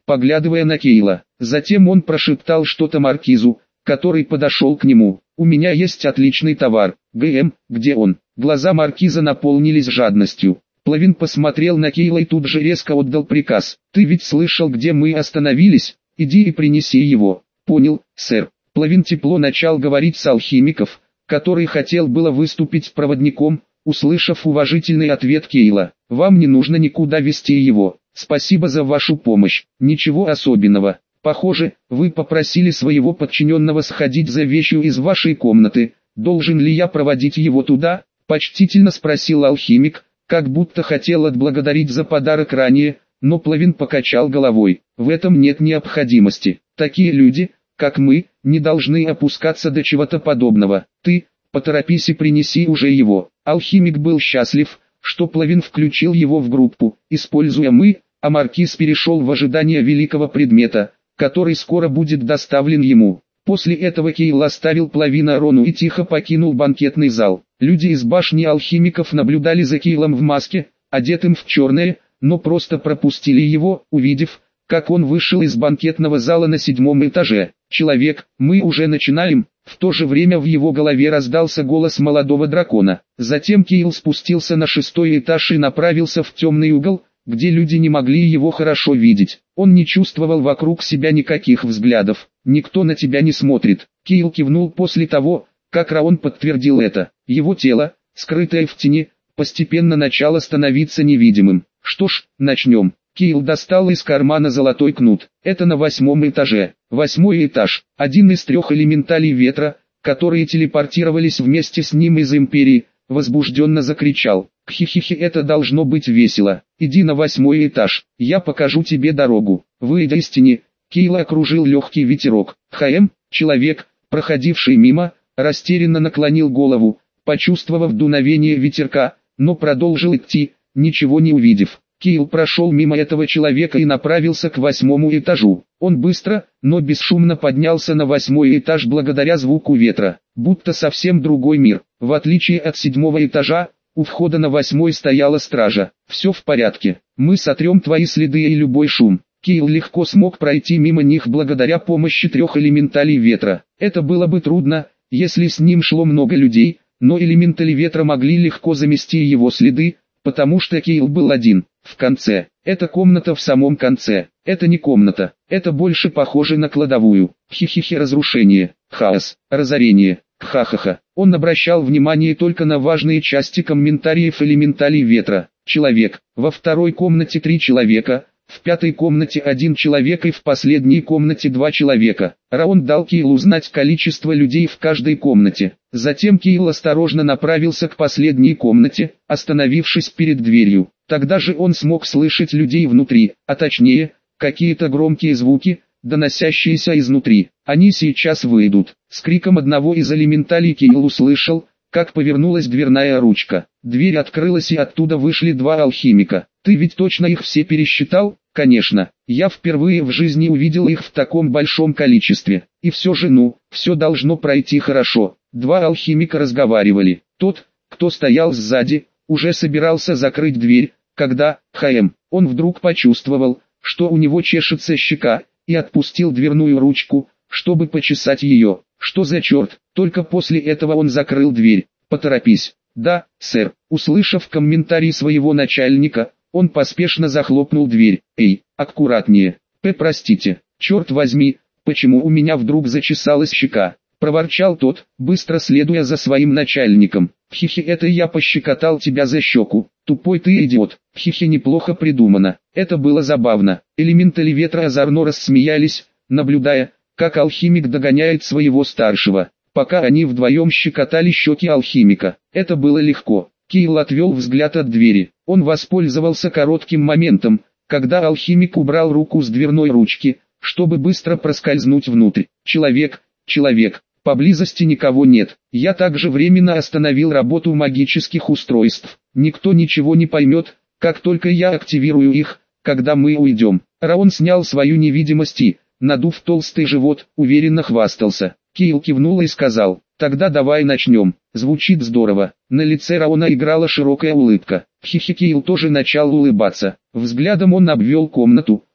поглядывая на Кейла. Затем он прошептал что-то маркизу, который подошел к нему. «У меня есть отличный товар. ГМ, где он?» Глаза маркиза наполнились жадностью. Плавин посмотрел на Кейла и тут же резко отдал приказ. «Ты ведь слышал, где мы остановились? Иди и принеси его». «Понял, сэр». Плавин тепло начал говорить с алхимиков, который хотел было выступить проводником, услышав уважительный ответ Кейла. «Вам не нужно никуда вести его. Спасибо за вашу помощь. Ничего особенного. Похоже, вы попросили своего подчиненного сходить за вещью из вашей комнаты. Должен ли я проводить его туда?» — почтительно спросил алхимик, как будто хотел отблагодарить за подарок ранее, но Плавин покачал головой. «В этом нет необходимости. Такие люди, как мы, не должны опускаться до чего-то подобного. Ты, поторопись и принеси уже его». Алхимик был счастлив, что Плавин включил его в группу, используя «мы», а маркиз перешел в ожидание великого предмета, который скоро будет доставлен ему. После этого Кейл оставил Плавина Рону и тихо покинул банкетный зал. Люди из башни алхимиков наблюдали за Кейлом в маске, одетым в черное, но просто пропустили его, увидев, как он вышел из банкетного зала на седьмом этаже. «Человек, мы уже начинаем». В то же время в его голове раздался голос молодого дракона. Затем Кейл спустился на шестой этаж и направился в темный угол, где люди не могли его хорошо видеть. Он не чувствовал вокруг себя никаких взглядов. «Никто на тебя не смотрит». Кейл кивнул после того, как Раон подтвердил это. Его тело, скрытое в тени, постепенно начало становиться невидимым. «Что ж, начнем». Кейл достал из кармана золотой кнут. «Это на восьмом этаже». Восьмой этаж. Один из трех элементалей ветра, которые телепортировались вместе с ним из Империи, возбужденно закричал. «Хи-хи-хи, это должно быть весело. Иди на восьмой этаж, я покажу тебе дорогу». Выйдя из тени, Кейла окружил легкий ветерок. ХМ, человек, проходивший мимо, растерянно наклонил голову, почувствовав дуновение ветерка, но продолжил идти, ничего не увидев. Кейл прошел мимо этого человека и направился к восьмому этажу. Он быстро, но бесшумно поднялся на восьмой этаж благодаря звуку ветра, будто совсем другой мир. В отличие от седьмого этажа, у входа на восьмой стояла стража. «Все в порядке, мы сотрем твои следы и любой шум». Кейл легко смог пройти мимо них благодаря помощи трех элементалей ветра. Это было бы трудно, если с ним шло много людей, но элементали ветра могли легко замести его следы, потому что Кейл был один. В конце. Это комната в самом конце. Это не комната. Это больше похоже на кладовую. Хи-хи-хи, разрушение, хаос, разорение. Ха-ха-ха. Он обращал внимание только на важные части комментариев элементалей ветра. Человек. Во второй комнате три человека. В пятой комнате один человек и в последней комнате два человека. Раон дал Кейлу знать количество людей в каждой комнате. Затем Кейл осторожно направился к последней комнате, остановившись перед дверью. Тогда же он смог слышать людей внутри, а точнее, какие-то громкие звуки, доносящиеся изнутри. «Они сейчас выйдут». С криком одного из элементалей Кейл услышал, как повернулась дверная ручка. Дверь открылась и оттуда вышли два алхимика. «Ты ведь точно их все пересчитал?» «Конечно. Я впервые в жизни увидел их в таком большом количестве. И все же ну, все должно пройти хорошо». Два алхимика разговаривали. Тот, кто стоял сзади, уже собирался закрыть дверь, когда, ХМ, он вдруг почувствовал, что у него чешется щека, и отпустил дверную ручку, чтобы почесать ее. Что за черт? Только после этого он закрыл дверь. «Поторопись». «Да, сэр». Услышав комментарий своего начальника, он поспешно захлопнул дверь. «Эй, аккуратнее. П, простите. Черт возьми, почему у меня вдруг зачесалась щека?» Проворчал тот, быстро следуя за своим начальником. «Хи-хи, это я пощекотал тебя за щеку. Тупой ты идиот». «Хи-хи, неплохо придумано». Это было забавно. Элементали ветра озорно рассмеялись, наблюдая, как алхимик догоняет своего старшего. Пока они вдвоем щекотали щеки алхимика. Это было легко. Кейл отвел взгляд от двери. Он воспользовался коротким моментом, когда алхимик убрал руку с дверной ручки, чтобы быстро проскользнуть внутрь. «Человек, человек, поблизости никого нет». Я также временно остановил работу магических устройств. Никто ничего не поймет, как только я активирую их, когда мы уйдем. Раон снял свою невидимость и, надув толстый живот, уверенно хвастался. Кейл кивнул и сказал: «Тогда давай начнем». Звучит здорово. На лице Раона играла широкая улыбка. Хи-хи, Кейл тоже начал улыбаться. Взглядом он обвел комнату,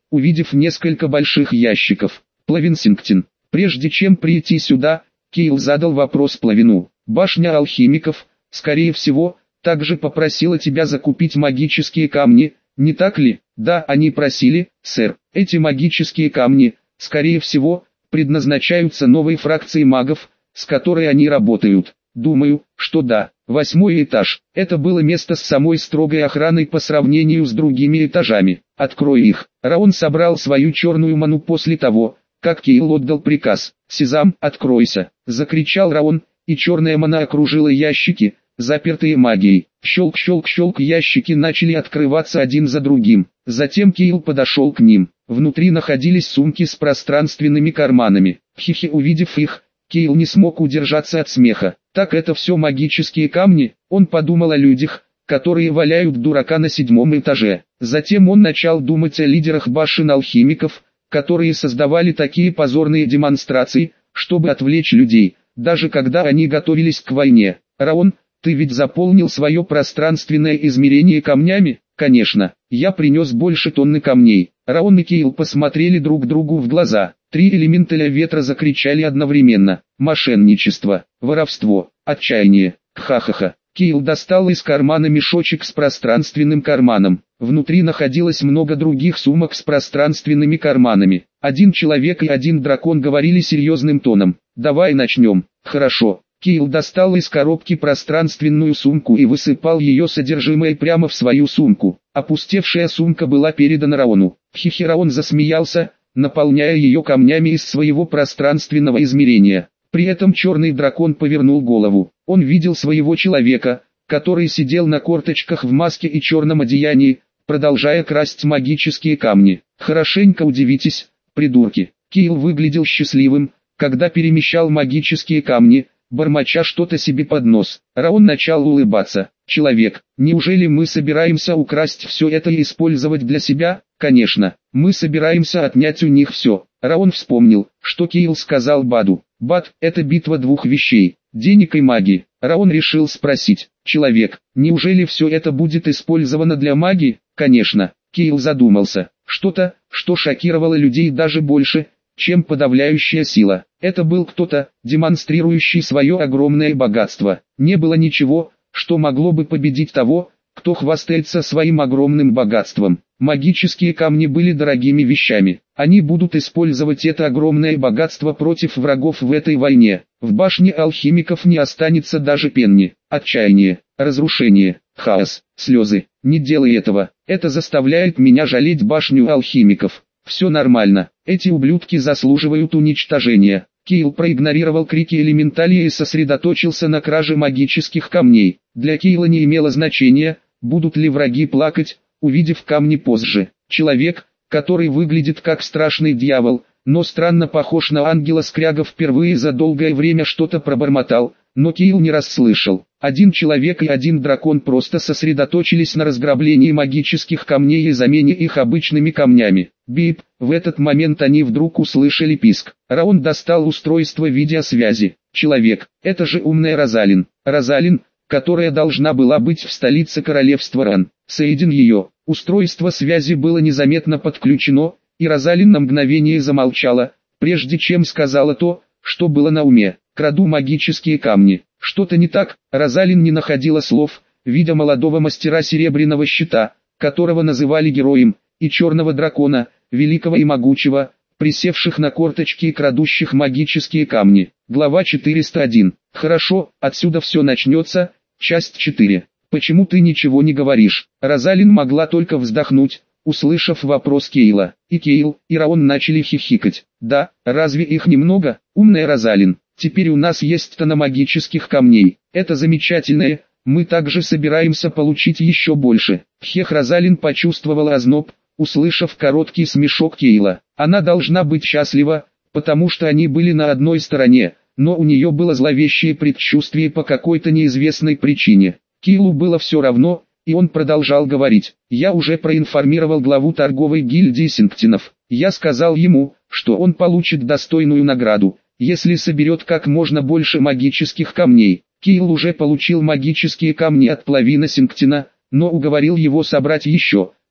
увидев несколько больших ящиков. Плавин Сингтин. Прежде чем прийти сюда, Кейл задал вопрос Плавину. Башня алхимиков, скорее всего, также попросила тебя закупить магические камни, не так ли? Да, они просили, сэр. Эти магические камни, скорее всего, предназначаются новой фракции магов, с которой они работают. Думаю, что да. Восьмой этаж. Это было место с самой строгой охраной по сравнению с другими этажами. Открой их. Раон собрал свою черную ману после того, как Кейл отдал приказ. «Сезам, откройся!» — закричал Раон, и черная мана окружила ящики, запертые магией. Щелк-щелк-щелк, ящики начали открываться один за другим. Затем Кейл подошел к ним. Внутри находились сумки с пространственными карманами. Хихи, увидев их, Кейл не смог удержаться от смеха. Так это все магические камни? Он подумал о людях, которые валяют дурака на седьмом этаже. Затем он начал думать о лидерах башен алхимиков, которые создавали такие позорные демонстрации, чтобы отвлечь людей, даже когда они готовились к войне. Раон, ты ведь заполнил свое пространственное измерение камнями? Конечно, я принес больше тонны камней. Раон и Кейл посмотрели друг другу в глаза. Три элементаля ветра закричали одновременно. Мошенничество, воровство, отчаяние. Ха-ха-ха. Кейл достал из кармана мешочек с пространственным карманом. Внутри находилось много других сумок с пространственными карманами. Один человек и один дракон говорили серьезным тоном. «Давай начнем». «Хорошо». Кейл достал из коробки пространственную сумку и высыпал ее содержимое прямо в свою сумку. Опустевшая сумка была передана Раону. Хихи, Раон засмеялся, наполняя ее камнями из своего пространственного измерения. При этом черный дракон повернул голову. Он видел своего человека, который сидел на корточках в маске и черном одеянии, продолжая красть магические камни. «Хорошенько удивитесь, придурки». Кейл выглядел счастливым, когда перемещал магические камни, бормоча что-то себе под нос. Раон начал улыбаться. «Человек, неужели мы собираемся украсть все это и использовать для себя?» «Конечно, мы собираемся отнять у них все». Раон вспомнил, что Кейл сказал Баду. «Бад, это битва двух вещей, денег и магии». Раон решил спросить. «Человек, неужели все это будет использовано для магии?» «Конечно». Кейл задумался. Что-то, что шокировало людей даже больше, чем подавляющая сила. Это был кто-то, демонстрирующий свое огромное богатство. Не было ничего, что могло бы победить того, кто хвастается своим огромным богатством. Магические камни были дорогими вещами. Они будут использовать это огромное богатство против врагов в этой войне. В башне алхимиков не останется даже пенни. Отчаяние, разрушение, хаос, слезы. Не делай этого. Это заставляет меня жалеть башню алхимиков. Все нормально. Эти ублюдки заслуживают уничтожения. Кейл проигнорировал крики элементалии и сосредоточился на краже магических камней. Для Кейла не имело значения, будут ли враги плакать, увидев камни позже. Человек, который выглядит как страшный дьявол, но странно похож на ангела-скряга, впервые за долгое время что-то пробормотал, но Кейл не расслышал. Один человек и один дракон просто сосредоточились на разграблении магических камней и замене их обычными камнями. Бип, в этот момент они вдруг услышали писк. Раон достал устройство видеосвязи. Человек, это же умная Розалин. Розалин, которая должна была быть в столице королевства Ран. Соедин ее. Устройство связи было незаметно подключено, и Розалин на мгновение замолчала, прежде чем сказала то, что было на уме. Краду магические камни. Что-то не так. Розалин не находила слов, видя молодого мастера серебряного щита, которого называли героем, и черного дракона, великого и могучего, присевших на корточки и крадущих магические камни. Глава четыреста один. Хорошо, отсюда все начнется. Часть четыре. Почему ты ничего не говоришь? Розалин могла только вздохнуть, услышав вопрос Кейла. И Кейл, и Раон начали хихикать. Да, разве их немного? Умная Розалин. Теперь у нас есть тонна магических камней. Это замечательно. Мы также собираемся получить еще больше. Хех, Розалин почувствовала озноб, услышав короткий смешок Кейла. Она должна быть счастлива, потому что они были на одной стороне, но у нее было зловещее предчувствие по какой-то неизвестной причине. Кейлу было все равно, и он продолжал говорить. Я уже проинформировал главу торговой гильдии Сингтинов. Я сказал ему, что он получит достойную награду, если соберет как можно больше магических камней. Кейл уже получил магические камни от Плавина Сингтина, но уговорил его собрать еще,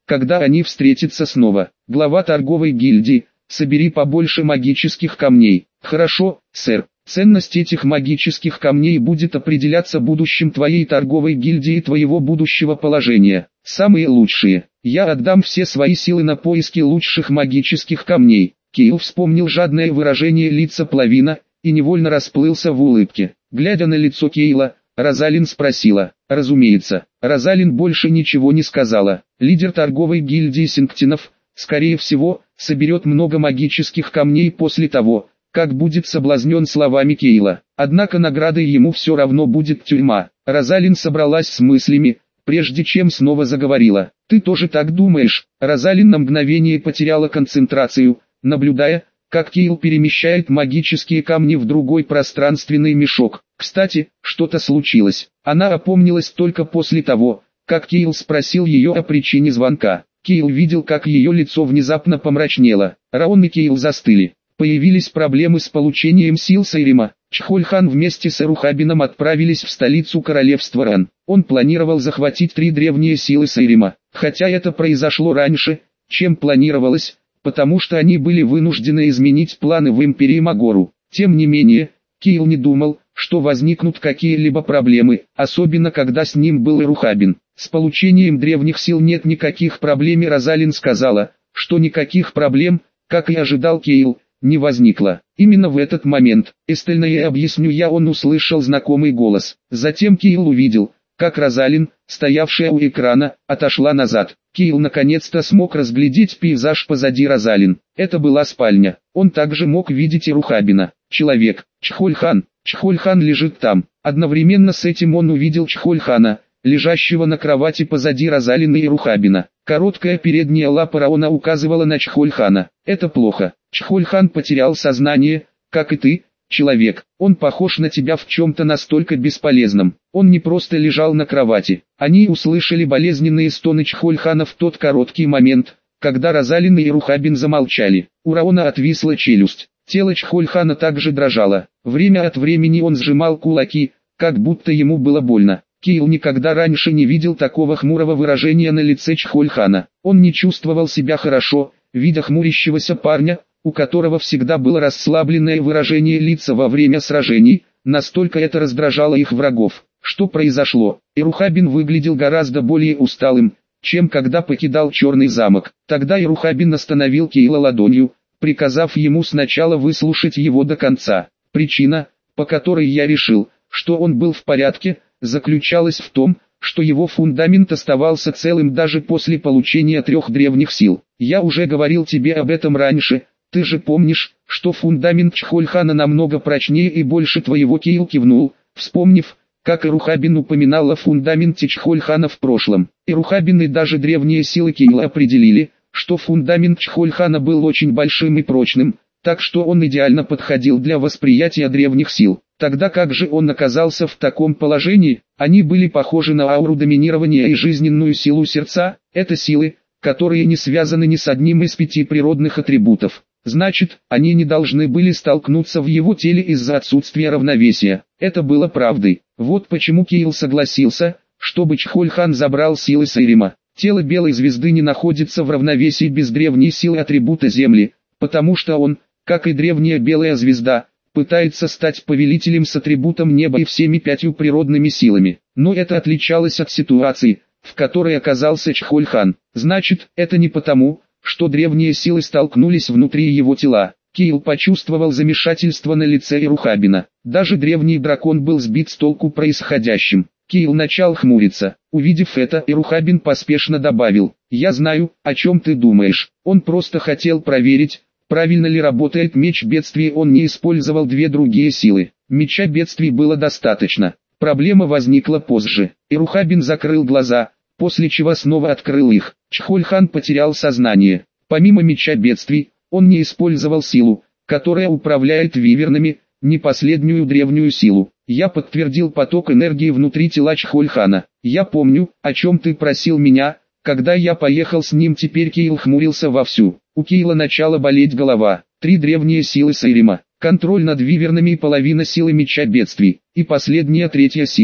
когда они встретятся снова. Глава торговой гильдии, собери побольше магических камней. Хорошо, сэр. Ценность этих магических камней будет определяться будущим твоей торговой гильдии и твоего будущего положения. Самые лучшие. Я отдам все свои силы на поиски лучших магических камней. Кейл вспомнил жадное выражение лица Плавина и невольно расплылся в улыбке. Глядя на лицо Кейла, Розалин спросила. Разумеется, Розалин больше ничего не сказала. Лидер торговой гильдии Синктинов, скорее всего, соберет много магических камней после того, как будет соблазнен словами Кейла. Однако наградой ему все равно будет тюрьма. Розалин собралась с мыслями, прежде чем снова заговорила. «Ты тоже так думаешь?» Розалин на мгновение потеряла концентрацию, наблюдая, как Кейл перемещает магические камни в другой пространственный мешок. Кстати, что-то случилось. Она опомнилась только после того, как Кейл спросил ее о причине звонка. Кейл видел, как ее лицо внезапно помрачнело. Раон и Кейл застыли. Появились проблемы с получением сил Сейрима. Чхольхан вместе с Эрухабином отправились в столицу королевства Ран. Он планировал захватить три древние силы Сейрима. Хотя это произошло раньше, чем планировалось, потому что они были вынуждены изменить планы в Империи Магору. Тем не менее, Кейл не думал, что возникнут какие-либо проблемы, особенно когда с ним был Эрухабин. С получением древних сил нет никаких проблем, и Розалин сказала, что никаких проблем, как и ожидал Кейл, не возникло. Именно в этот момент, остальное объясню я, он услышал знакомый голос. Затем Кейл увидел, как Розалин, стоявшая у экрана, отошла назад. Кейл наконец-то смог разглядеть пейзаж позади Розалин. Это была спальня. Он также мог видеть Эрухабина. Человек. Чхольхан. Чхольхан лежит там. Одновременно с этим он увидел Чхольхана, лежащего на кровати позади Розалин и Эрухабина. Короткая передняя лапа Раона указывала на Чхольхана. Это плохо. Чхольхан потерял сознание, как и ты, человек. Он похож на тебя в чем-то настолько бесполезном. Он не просто лежал на кровати. Они услышали болезненные стоны Чхольхана в тот короткий момент, когда Розалин и Эрухабин замолчали. У Раона отвисла челюсть. Тело Чхольхана также дрожало. Время от времени он сжимал кулаки, как будто ему было больно. Кейл никогда раньше не видел такого хмурого выражения на лице Чхольхана. Он не чувствовал себя хорошо, видя хмурящегося парня, у которого всегда было расслабленное выражение лица во время сражений, настолько это раздражало их врагов. Что произошло? Эрухабин выглядел гораздо более усталым, чем когда покидал Черный замок. Тогда Эрухабин остановил Кейла ладонью, приказав ему сначала выслушать его до конца. Причина, по которой я решил, что он был в порядке, заключалась в том, что его фундамент оставался целым даже после получения трех древних сил. Я уже говорил тебе об этом раньше, ты же помнишь, что фундамент Чхольхана намного прочнее и больше твоего. Кейл кивнул, вспомнив, как Эрухабин упоминал о фундаменте Чхольхана в прошлом. Эрухабин и даже древние силы Кейла определили, что фундамент Чхольхана был очень большим и прочным, так что он идеально подходил для восприятия древних сил. Тогда как же он оказался в таком положении? Они были похожи на ауру доминирования и жизненную силу сердца. Это силы, которые не связаны ни с одним из пяти природных атрибутов. Значит, они не должны были столкнуться в его теле из-за отсутствия равновесия. Это было правдой. Вот почему Кейл согласился, чтобы Чхольхан забрал силы Сейрима. Тело Белой Звезды не находится в равновесии без древней силы атрибута Земли, потому что он, как и древняя Белая Звезда, пытается стать повелителем с атрибутом неба и всеми пятью природными силами. Но это отличалось от ситуации, в которой оказался Чхольхан. Значит, это не потому, что древние силы столкнулись внутри его тела. Кейл почувствовал замешательство на лице Эрухабина. Даже древний дракон был сбит с толку происходящим. Кейл начал хмуриться. Увидев это, Эрухабин поспешно добавил: «Я знаю, о чем ты думаешь. Он просто хотел проверить, правильно ли работает меч бедствий. Он не использовал две другие силы. Меча бедствий было достаточно. Проблема возникла позже». Эрухабин закрыл глаза, после чего снова открыл их. Чхольхан потерял сознание. Помимо меча бедствий, он не использовал силу, которая управляет вивернами, не последнюю древнюю силу. Я подтвердил поток энергии внутри тела Чхольхана. Я помню, о чем ты просил меня, когда я поехал с ним. Теперь Кейл хмурился вовсю. У Кейла начала болеть голова. Три древние силы Сейрима, контроль над вивернами и половина силы меча бедствий, и последняя третья сила.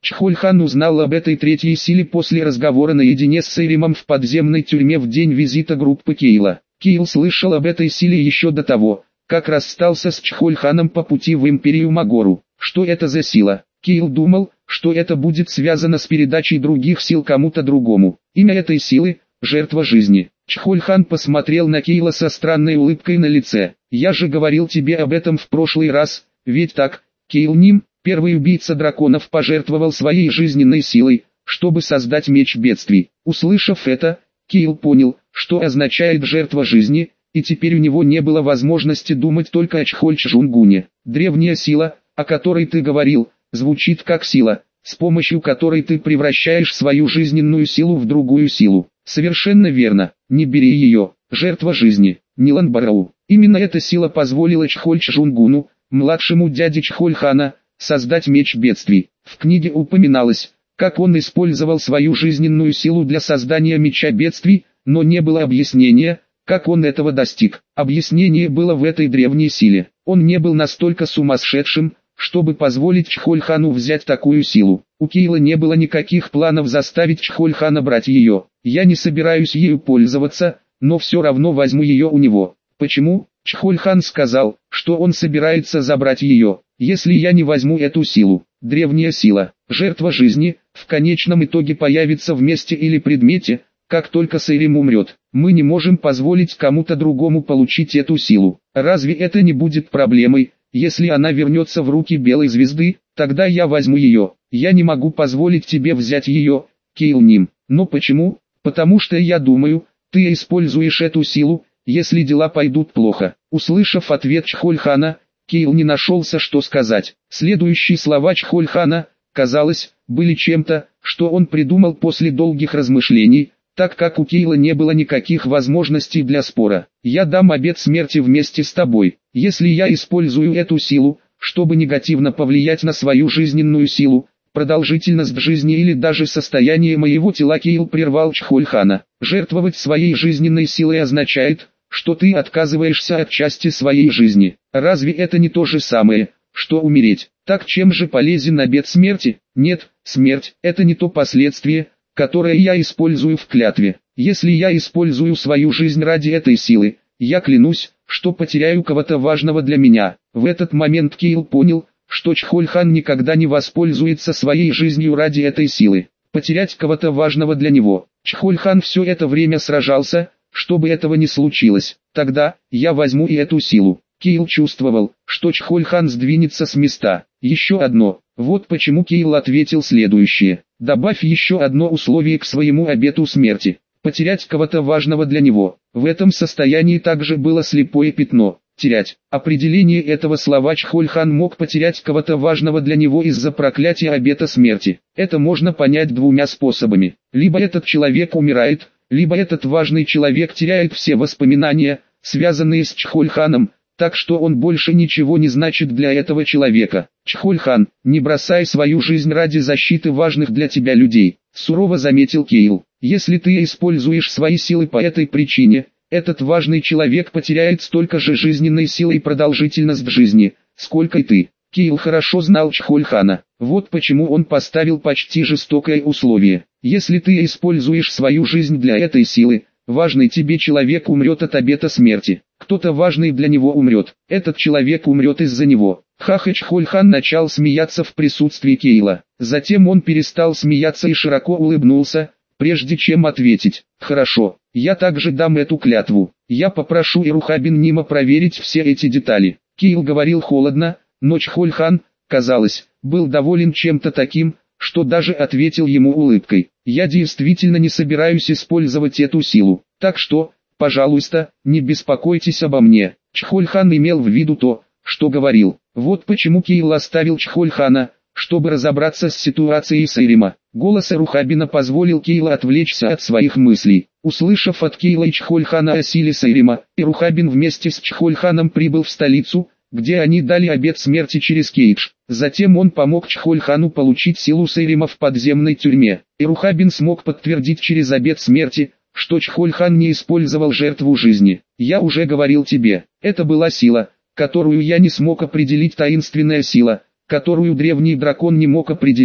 Чхольхан узнал об этой третьей силе после разговора наедине с Сейримом в подземной тюрьме в день визита группы Кейла. Кейл слышал об этой силе еще до того, как расстался с Чхольханом по пути в Империю Магору. Что это за сила? Кейл думал, что это будет связано с передачей других сил кому-то другому. Имя этой силы – жертва жизни. Чхольхан посмотрел на Кейла со странной улыбкой на лице. «Я же говорил тебе об этом в прошлый раз, ведь так?» Кейл Ним, первый убийца драконов, пожертвовал своей жизненной силой, чтобы создать меч бедствий. Услышав это, Кейл понял, что означает жертва жизни, и теперь у него не было возможности думать только о Чхоль-Чжунгуне. Древняя сила, о которой ты говорил, звучит как сила, с помощью которой ты превращаешь свою жизненную силу в другую силу. Совершенно верно, не бери ее, жертва жизни, Ниланбарау. Именно эта сила позволила Чхоль-Чжунгуну, младшему дяде Чхольхана, создать меч бедствий. В книге упоминалось, как он использовал свою жизненную силу для создания меча бедствий, но не было объяснения, как он этого достиг. Объяснение было в этой древней силе. Он не был настолько сумасшедшим, чтобы позволить Чхольхану взять такую силу. У Кейла не было никаких планов заставить Чхольхана брать ее. Я не собираюсь ею пользоваться, но все равно возьму ее у него. Почему? Чхольхан сказал, что он собирается забрать ее, если я не возьму эту силу. Древняя сила, жертва жизни, в конечном итоге появится в месте или предмете, как только Сейрим умрет. Мы не можем позволить кому-то другому получить эту силу. Разве это не будет проблемой? Если она вернется в руки Белой Звезды, тогда я возьму ее. Я не могу позволить тебе взять ее, Кейл Ним. Но почему? Потому что я думаю, ты используешь эту силу, если дела пойдут плохо. Услышав ответ Чхольхана, Кейл не нашелся, что сказать. Следующие слова Чхольхана, казалось, были чем-то, что он придумал после долгих размышлений, так как у Кейла не было никаких возможностей для спора. «Я дам обет смерти вместе с тобой, если я использую эту силу, чтобы негативно повлиять на свою жизненную силу, продолжительность жизни или даже состояние моего тела». Кейл прервал Чхольхана. «Жертвовать своей жизненной силой означает, что ты отказываешься от части своей жизни. Разве это не то же самое, что умереть? Так чем же полезен обет смерти? Нет, смерть – это не то последствие, которое я использую в клятве. Если я использую свою жизнь ради этой силы, я клянусь, что потеряю кого-то важного для меня». В этот момент Кейл понял, что Чхольхан никогда не воспользуется своей жизнью ради этой силы. Потерять кого-то важного для него. Чхольхан все это время сражался, чтобы этого не случилось. Тогда, я возьму и эту силу. Кейл чувствовал, что Чхольхан сдвинется с места. Еще одно. Вот почему Кейл ответил следующее. Добавь еще одно условие к своему обету смерти. Потерять кого-то важного для него. В этом состоянии также было слепое пятно. Терять. Определение этого слова: Чхольхан мог потерять кого-то важного для него из-за проклятия обета смерти. Это можно понять двумя способами. Либо этот человек умирает, либо этот важный человек теряет все воспоминания, связанные с Чхольханом, так что он больше ничего не значит для этого человека. Чхольхан, не бросай свою жизнь ради защиты важных для тебя людей, сурово заметил Кейл. Если ты используешь свои силы по этой причине, этот важный человек потеряет столько же жизненной силы и продолжительность жизни, сколько и ты. Кейл хорошо знал Чхольхана. Вот почему он поставил почти жестокое условие. Если ты используешь свою жизнь для этой силы, важный тебе человек умрет от обета смерти. Кто-то важный для него умрет. Этот человек умрет из-за него. Хах, и Чхольхан начал смеяться в присутствии Кейла. Затем он перестал смеяться и широко улыбнулся, прежде чем ответить. Хорошо, я также дам эту клятву. Я попрошу Ирухабин Нима проверить все эти детали. Кейл говорил холодно, но Чхольхан, казалось, был доволен чем-то таким, что даже ответил ему улыбкой. Я действительно не собираюсь использовать эту силу. Так что, пожалуйста, не беспокойтесь обо мне. Чхольхан имел в виду то, что говорил. Вот почему Кейл оставил Чхольхана, чтобы разобраться с ситуацией Сейрима. Голос Ирухабина позволил Кейлу отвлечься от своих мыслей. Услышав от Кейла и Чхольхана о силе Сейрима, Ирухабин вместе с Чхольханом прибыл в столицу, где они дали обет смерти через Кейдж. Затем он помог Чхольхану получить силу Сейрима в подземной тюрьме. Ирухабин смог подтвердить через обет смерти, что Чхольхан не использовал жертву жизни. Я уже говорил тебе, это была сила, которую я не смог определить, таинственная сила, которую древний дракон не мог определить,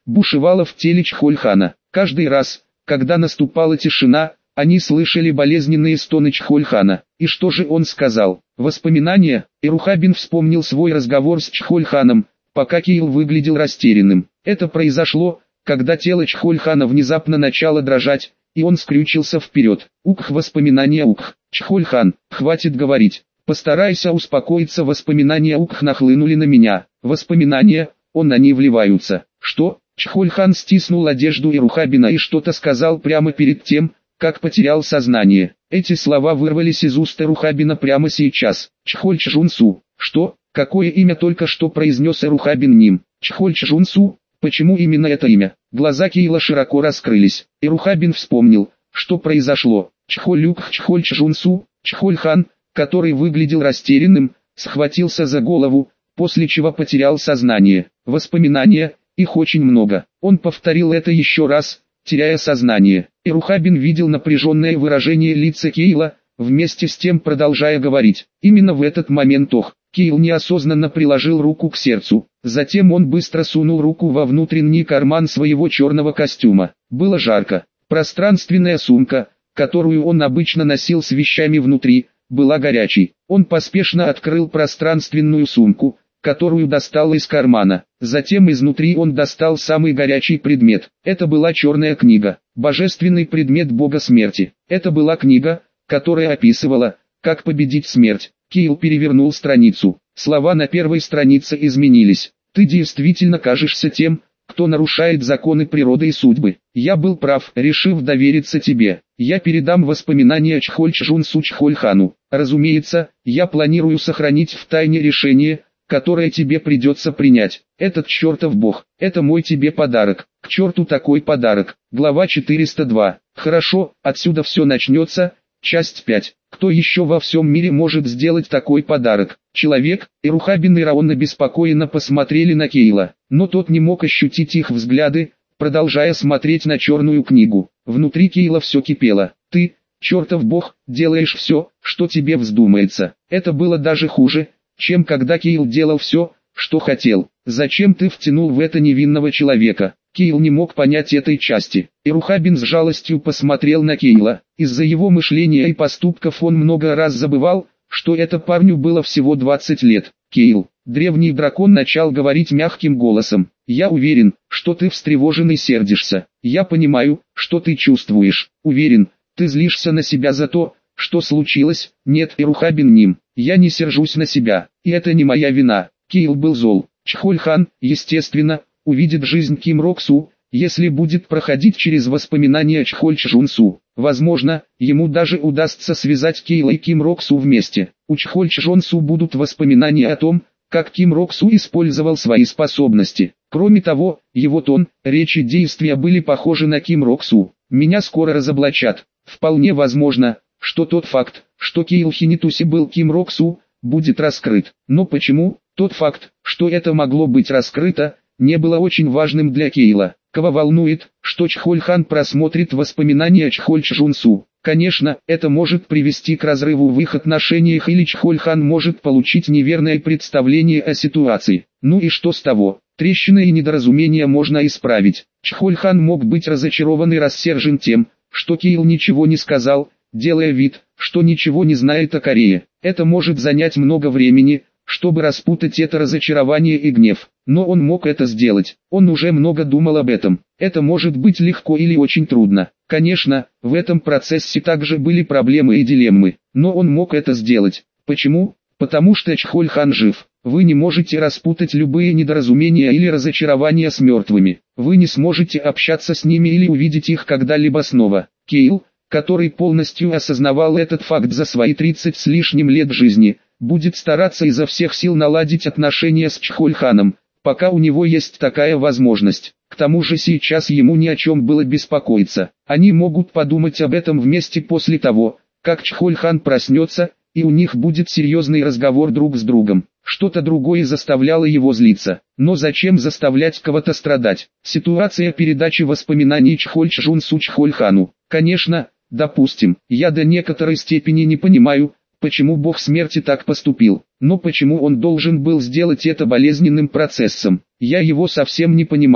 бушевала в теле Чхольхана. Каждый раз, когда наступала тишина, они слышали болезненные стоны Чхольхана. И что же он сказал? Воспоминания. Эрухабин вспомнил свой разговор с Чхольханом, пока Кейл выглядел растерянным. Это произошло, когда тело Чхольхана внезапно начало дрожать, и он скрючился вперед. Ух, воспоминания ух. Чхольхан, хватит говорить. Постарайся успокоиться. Воспоминания ух нахлынули на меня. Воспоминания, он они вливаются. Что? Чхольхан стиснул одежду Эрухабина и что-то сказал прямо перед тем, как потерял сознание. Эти слова вырвались из уст Эрухабина прямо сейчас. Чхольчжунсу. Что? Какое имя только что произнес Эрухабин Ним? Чхольчжунсу? Почему именно это имя? Глаза Кейла широко раскрылись. Эрухабин вспомнил, что произошло. Чхолюк Чхольчжунсу, Чхольхан, который выглядел растерянным, схватился за голову, после чего потерял сознание. Воспоминания, их очень много. Он повторил это еще раз, теряя сознание. Эрухабин видел напряженное выражение лица Кейла, вместе с тем продолжая говорить. Именно в этот момент ох, Кейл неосознанно приложил руку к сердцу. Затем он быстро сунул руку во внутренний карман своего черного костюма. Было жарко. Пространственная сумка, которую он обычно носил с вещами внутри, была горячей. Он поспешно открыл пространственную сумку, которую достал из кармана. Затем изнутри он достал самый горячий предмет. Это была черная книга, божественный предмет бога смерти. Это была книга, которая описывала, как победить смерть. Кейл перевернул страницу. Слова на первой странице изменились. «Ты действительно кажешься тем, кто нарушает законы природы и судьбы. Я был прав, решив довериться тебе. Я передам воспоминания Чхольчжунсу Чхольхану. Разумеется, я планирую сохранить в тайне решение, которое тебе придется принять. Этот чертов бог, это мой тебе подарок. К черту такой подарок». Глава четыреста два. Хорошо, отсюда все начнется. Часть пять. Кто еще во всем мире может сделать такой подарок? Человек. Эрухабин и Раон обеспокоенно посмотрели на Кейла, но тот не мог ощутить их взгляды, продолжая смотреть на черную книгу. Внутри Кейла все кипело. «Ты, чертов бог, делаешь все, что тебе вздумается». Это было даже хуже, чем когда Кейл делал все, что хотел. «Зачем ты втянул в это невинного человека?» Кейл не мог понять этой части. Эрухабин с жалостью посмотрел на Кейла. Из-за его мышления и поступков он много раз забывал, что это парню было всего двадцать лет. «Кейл», древний дракон начал говорить мягким голосом, «я уверен, что ты встревожен и сердишься. Я понимаю, что ты чувствуешь. Уверен, ты злишься на себя за то, что случилось». «Нет, Эрухабин Ним, я не сержусь на себя, и это не моя вина». Кейл был зол. Чхольхан, естественно, увидит жизнь Ким Роксу, если будет проходить через воспоминания Чхольчжунсу. Возможно, ему даже удастся связать Кейла и Ким Роксу вместе. У Чхольчжунсу будут воспоминания о том, как Ким Роксу использовал свои способности. Кроме того, его тон, речь и действия были похожи на Ким Роксу. «Меня скоро разоблачат». Вполне возможно, что тот факт, что Кейл Хинитуси был Ким Роксу, будет раскрыт. Но почему? Тот факт, что это могло быть раскрыто, не было очень важным для Кейла. Кого волнует, что Чхольхан просмотрит воспоминания Чхольчжунсу? Конечно, это может привести к разрыву в их отношениях, или Чхольхан может получить неверное представление о ситуации. Ну и что с того? Трещины и недоразумения можно исправить. Чхольхан мог быть разочарован и рассержен тем, что Кейл ничего не сказал, делая вид, что ничего не знает о Корее. Это может занять много времени, чтобы распутать это разочарование и гнев. Но он мог это сделать. Он уже много думал об этом. Это может быть легко или очень трудно. Конечно, в этом процессе также были проблемы и дилеммы. Но он мог это сделать. Почему? Потому что Чхольхан жив. Вы не можете распутать любые недоразумения или разочарования с мертвыми. Вы не сможете общаться с ними или увидеть их когда-либо снова. Кейл, который полностью осознавал этот факт за свои тридцать с лишним лет жизни, будет стараться изо всех сил наладить отношения с Чхольханом, пока у него есть такая возможность. К тому же сейчас ему ни о чем было беспокоиться. Они могут подумать об этом вместе после того, как Чхольхан проснется, и у них будет серьезный разговор друг с другом. Что-то другое заставляло его злиться. Но зачем заставлять кого-то страдать? Ситуация передачи воспоминаний Чхольчжунсу Чхольхану. Конечно, допустим, я до некоторой степени не понимаю, почему бог смерти так поступил, но почему он должен был сделать это болезненным процессом, я его совсем не понимаю.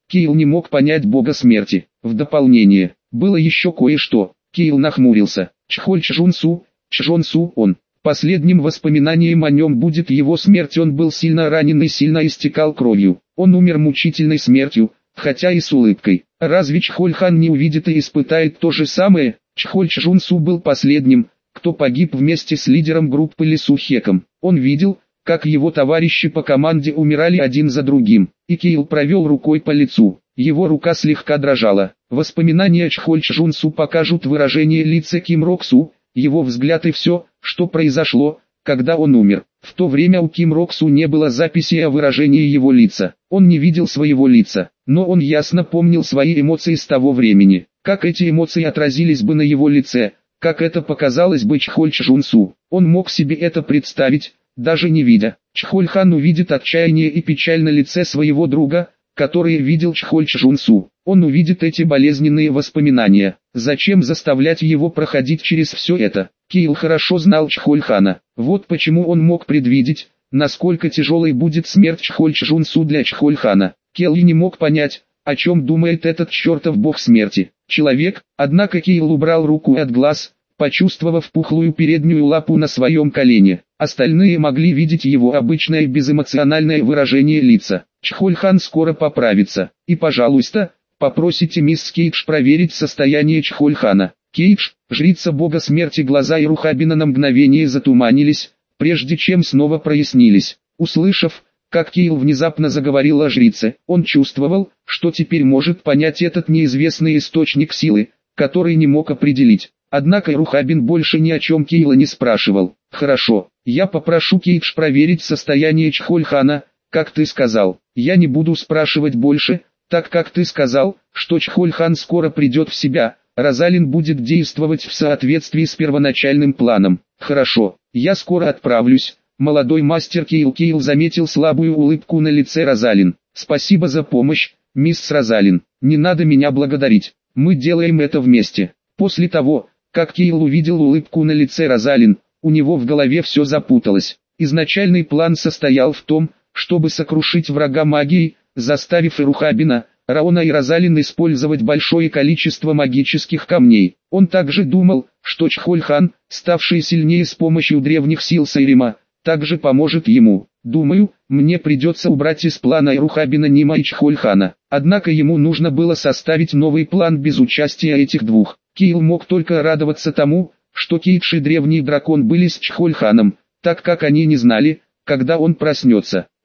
Кейл не мог понять бога смерти. В дополнение, было еще кое-что. Кейл нахмурился. Чхоль Чжунсу, Чжонсу он. Последним воспоминанием о нем будет его смерть. Он был сильно ранен и сильно истекал кровью. Он умер мучительной смертью, хотя и с улыбкой. Разве Чхоль-хан не увидит и испытает то же самое? Чхоль Чжунсу был последним, кто погиб вместе с лидером группы Лису Хеком. Он видел, как его товарищи по команде умирали один за другим, и Кейл провел рукой по лицу. Его рука слегка дрожала. Воспоминания Чхоль Чжунсу покажут выражение лица Ким Роксу, его взгляд и все, что произошло, когда он умер. В то время у Ким Роксу не было записи о выражении его лица. Он не видел своего лица, но он ясно помнил свои эмоции с того времени. Как эти эмоции отразились бы на его лице, как это показалось бы Чхоль Чжунсу. Он мог себе это представить, даже не видя. Чхоль-хан увидит отчаяние и печаль на лице своего друга, который видел Чхоль Чжунсу. Он увидит эти болезненные воспоминания. Зачем заставлять его проходить через все это? Кейл хорошо знал Чхоль-хана. Вот почему он мог предвидеть, насколько тяжелой будет смерть Чхоль Чжунсу для Чхоль-хана. Кейл не мог понять, о чем думает этот чертов бог смерти. Человек, однако Кейл убрал руку от глаз, почувствовав пухлую переднюю лапу на своем колене. Остальные могли видеть его обычное безэмоциональное выражение лица. Чхоль-хан скоро поправится. И, пожалуйста, попросите мисс Кейдж проверить состояние Чхоль-хана. Кейдж, жрица бога смерти, глаза Ирухабина на мгновение затуманились, прежде чем снова прояснились. Услышав, как Кейл внезапно заговорил о жрице, он чувствовал, что теперь может понять этот неизвестный источник силы, который не мог определить. Однако Ирухабин больше ни о чем Кейла не спрашивал. «Хорошо, я попрошу Кейдж проверить состояние Чхоль-хана, как ты сказал. Я не буду спрашивать больше, так как ты сказал, что Чхоль-хан скоро придет в себя. Розалин будет действовать в соответствии с первоначальным планом. Хорошо, я скоро отправлюсь». Молодой мастер Кейл Кейл заметил слабую улыбку на лице Розалин. «Спасибо за помощь, мисс Розалин. Не надо меня благодарить. Мы делаем это вместе». После того, как Кейл увидел улыбку на лице Розалин, у него в голове все запуталось. Изначальный план состоял в том, чтобы сокрушить врага магией, заставив Ирухабина, Раона и Розалин использовать большое количество магических камней. Он также думал, что Чхоль-хан, ставший сильнее с помощью древних сил Сайрима, также поможет ему. Думаю, мне придется убрать из плана Ирухабина Нима и Чхоль-хана. Однако ему нужно было составить новый план без участия этих двух. Кейл мог только радоваться тому, что Кейдж и древний дракон были с Чхоль-ханом, так как они не знали, когда он проснется.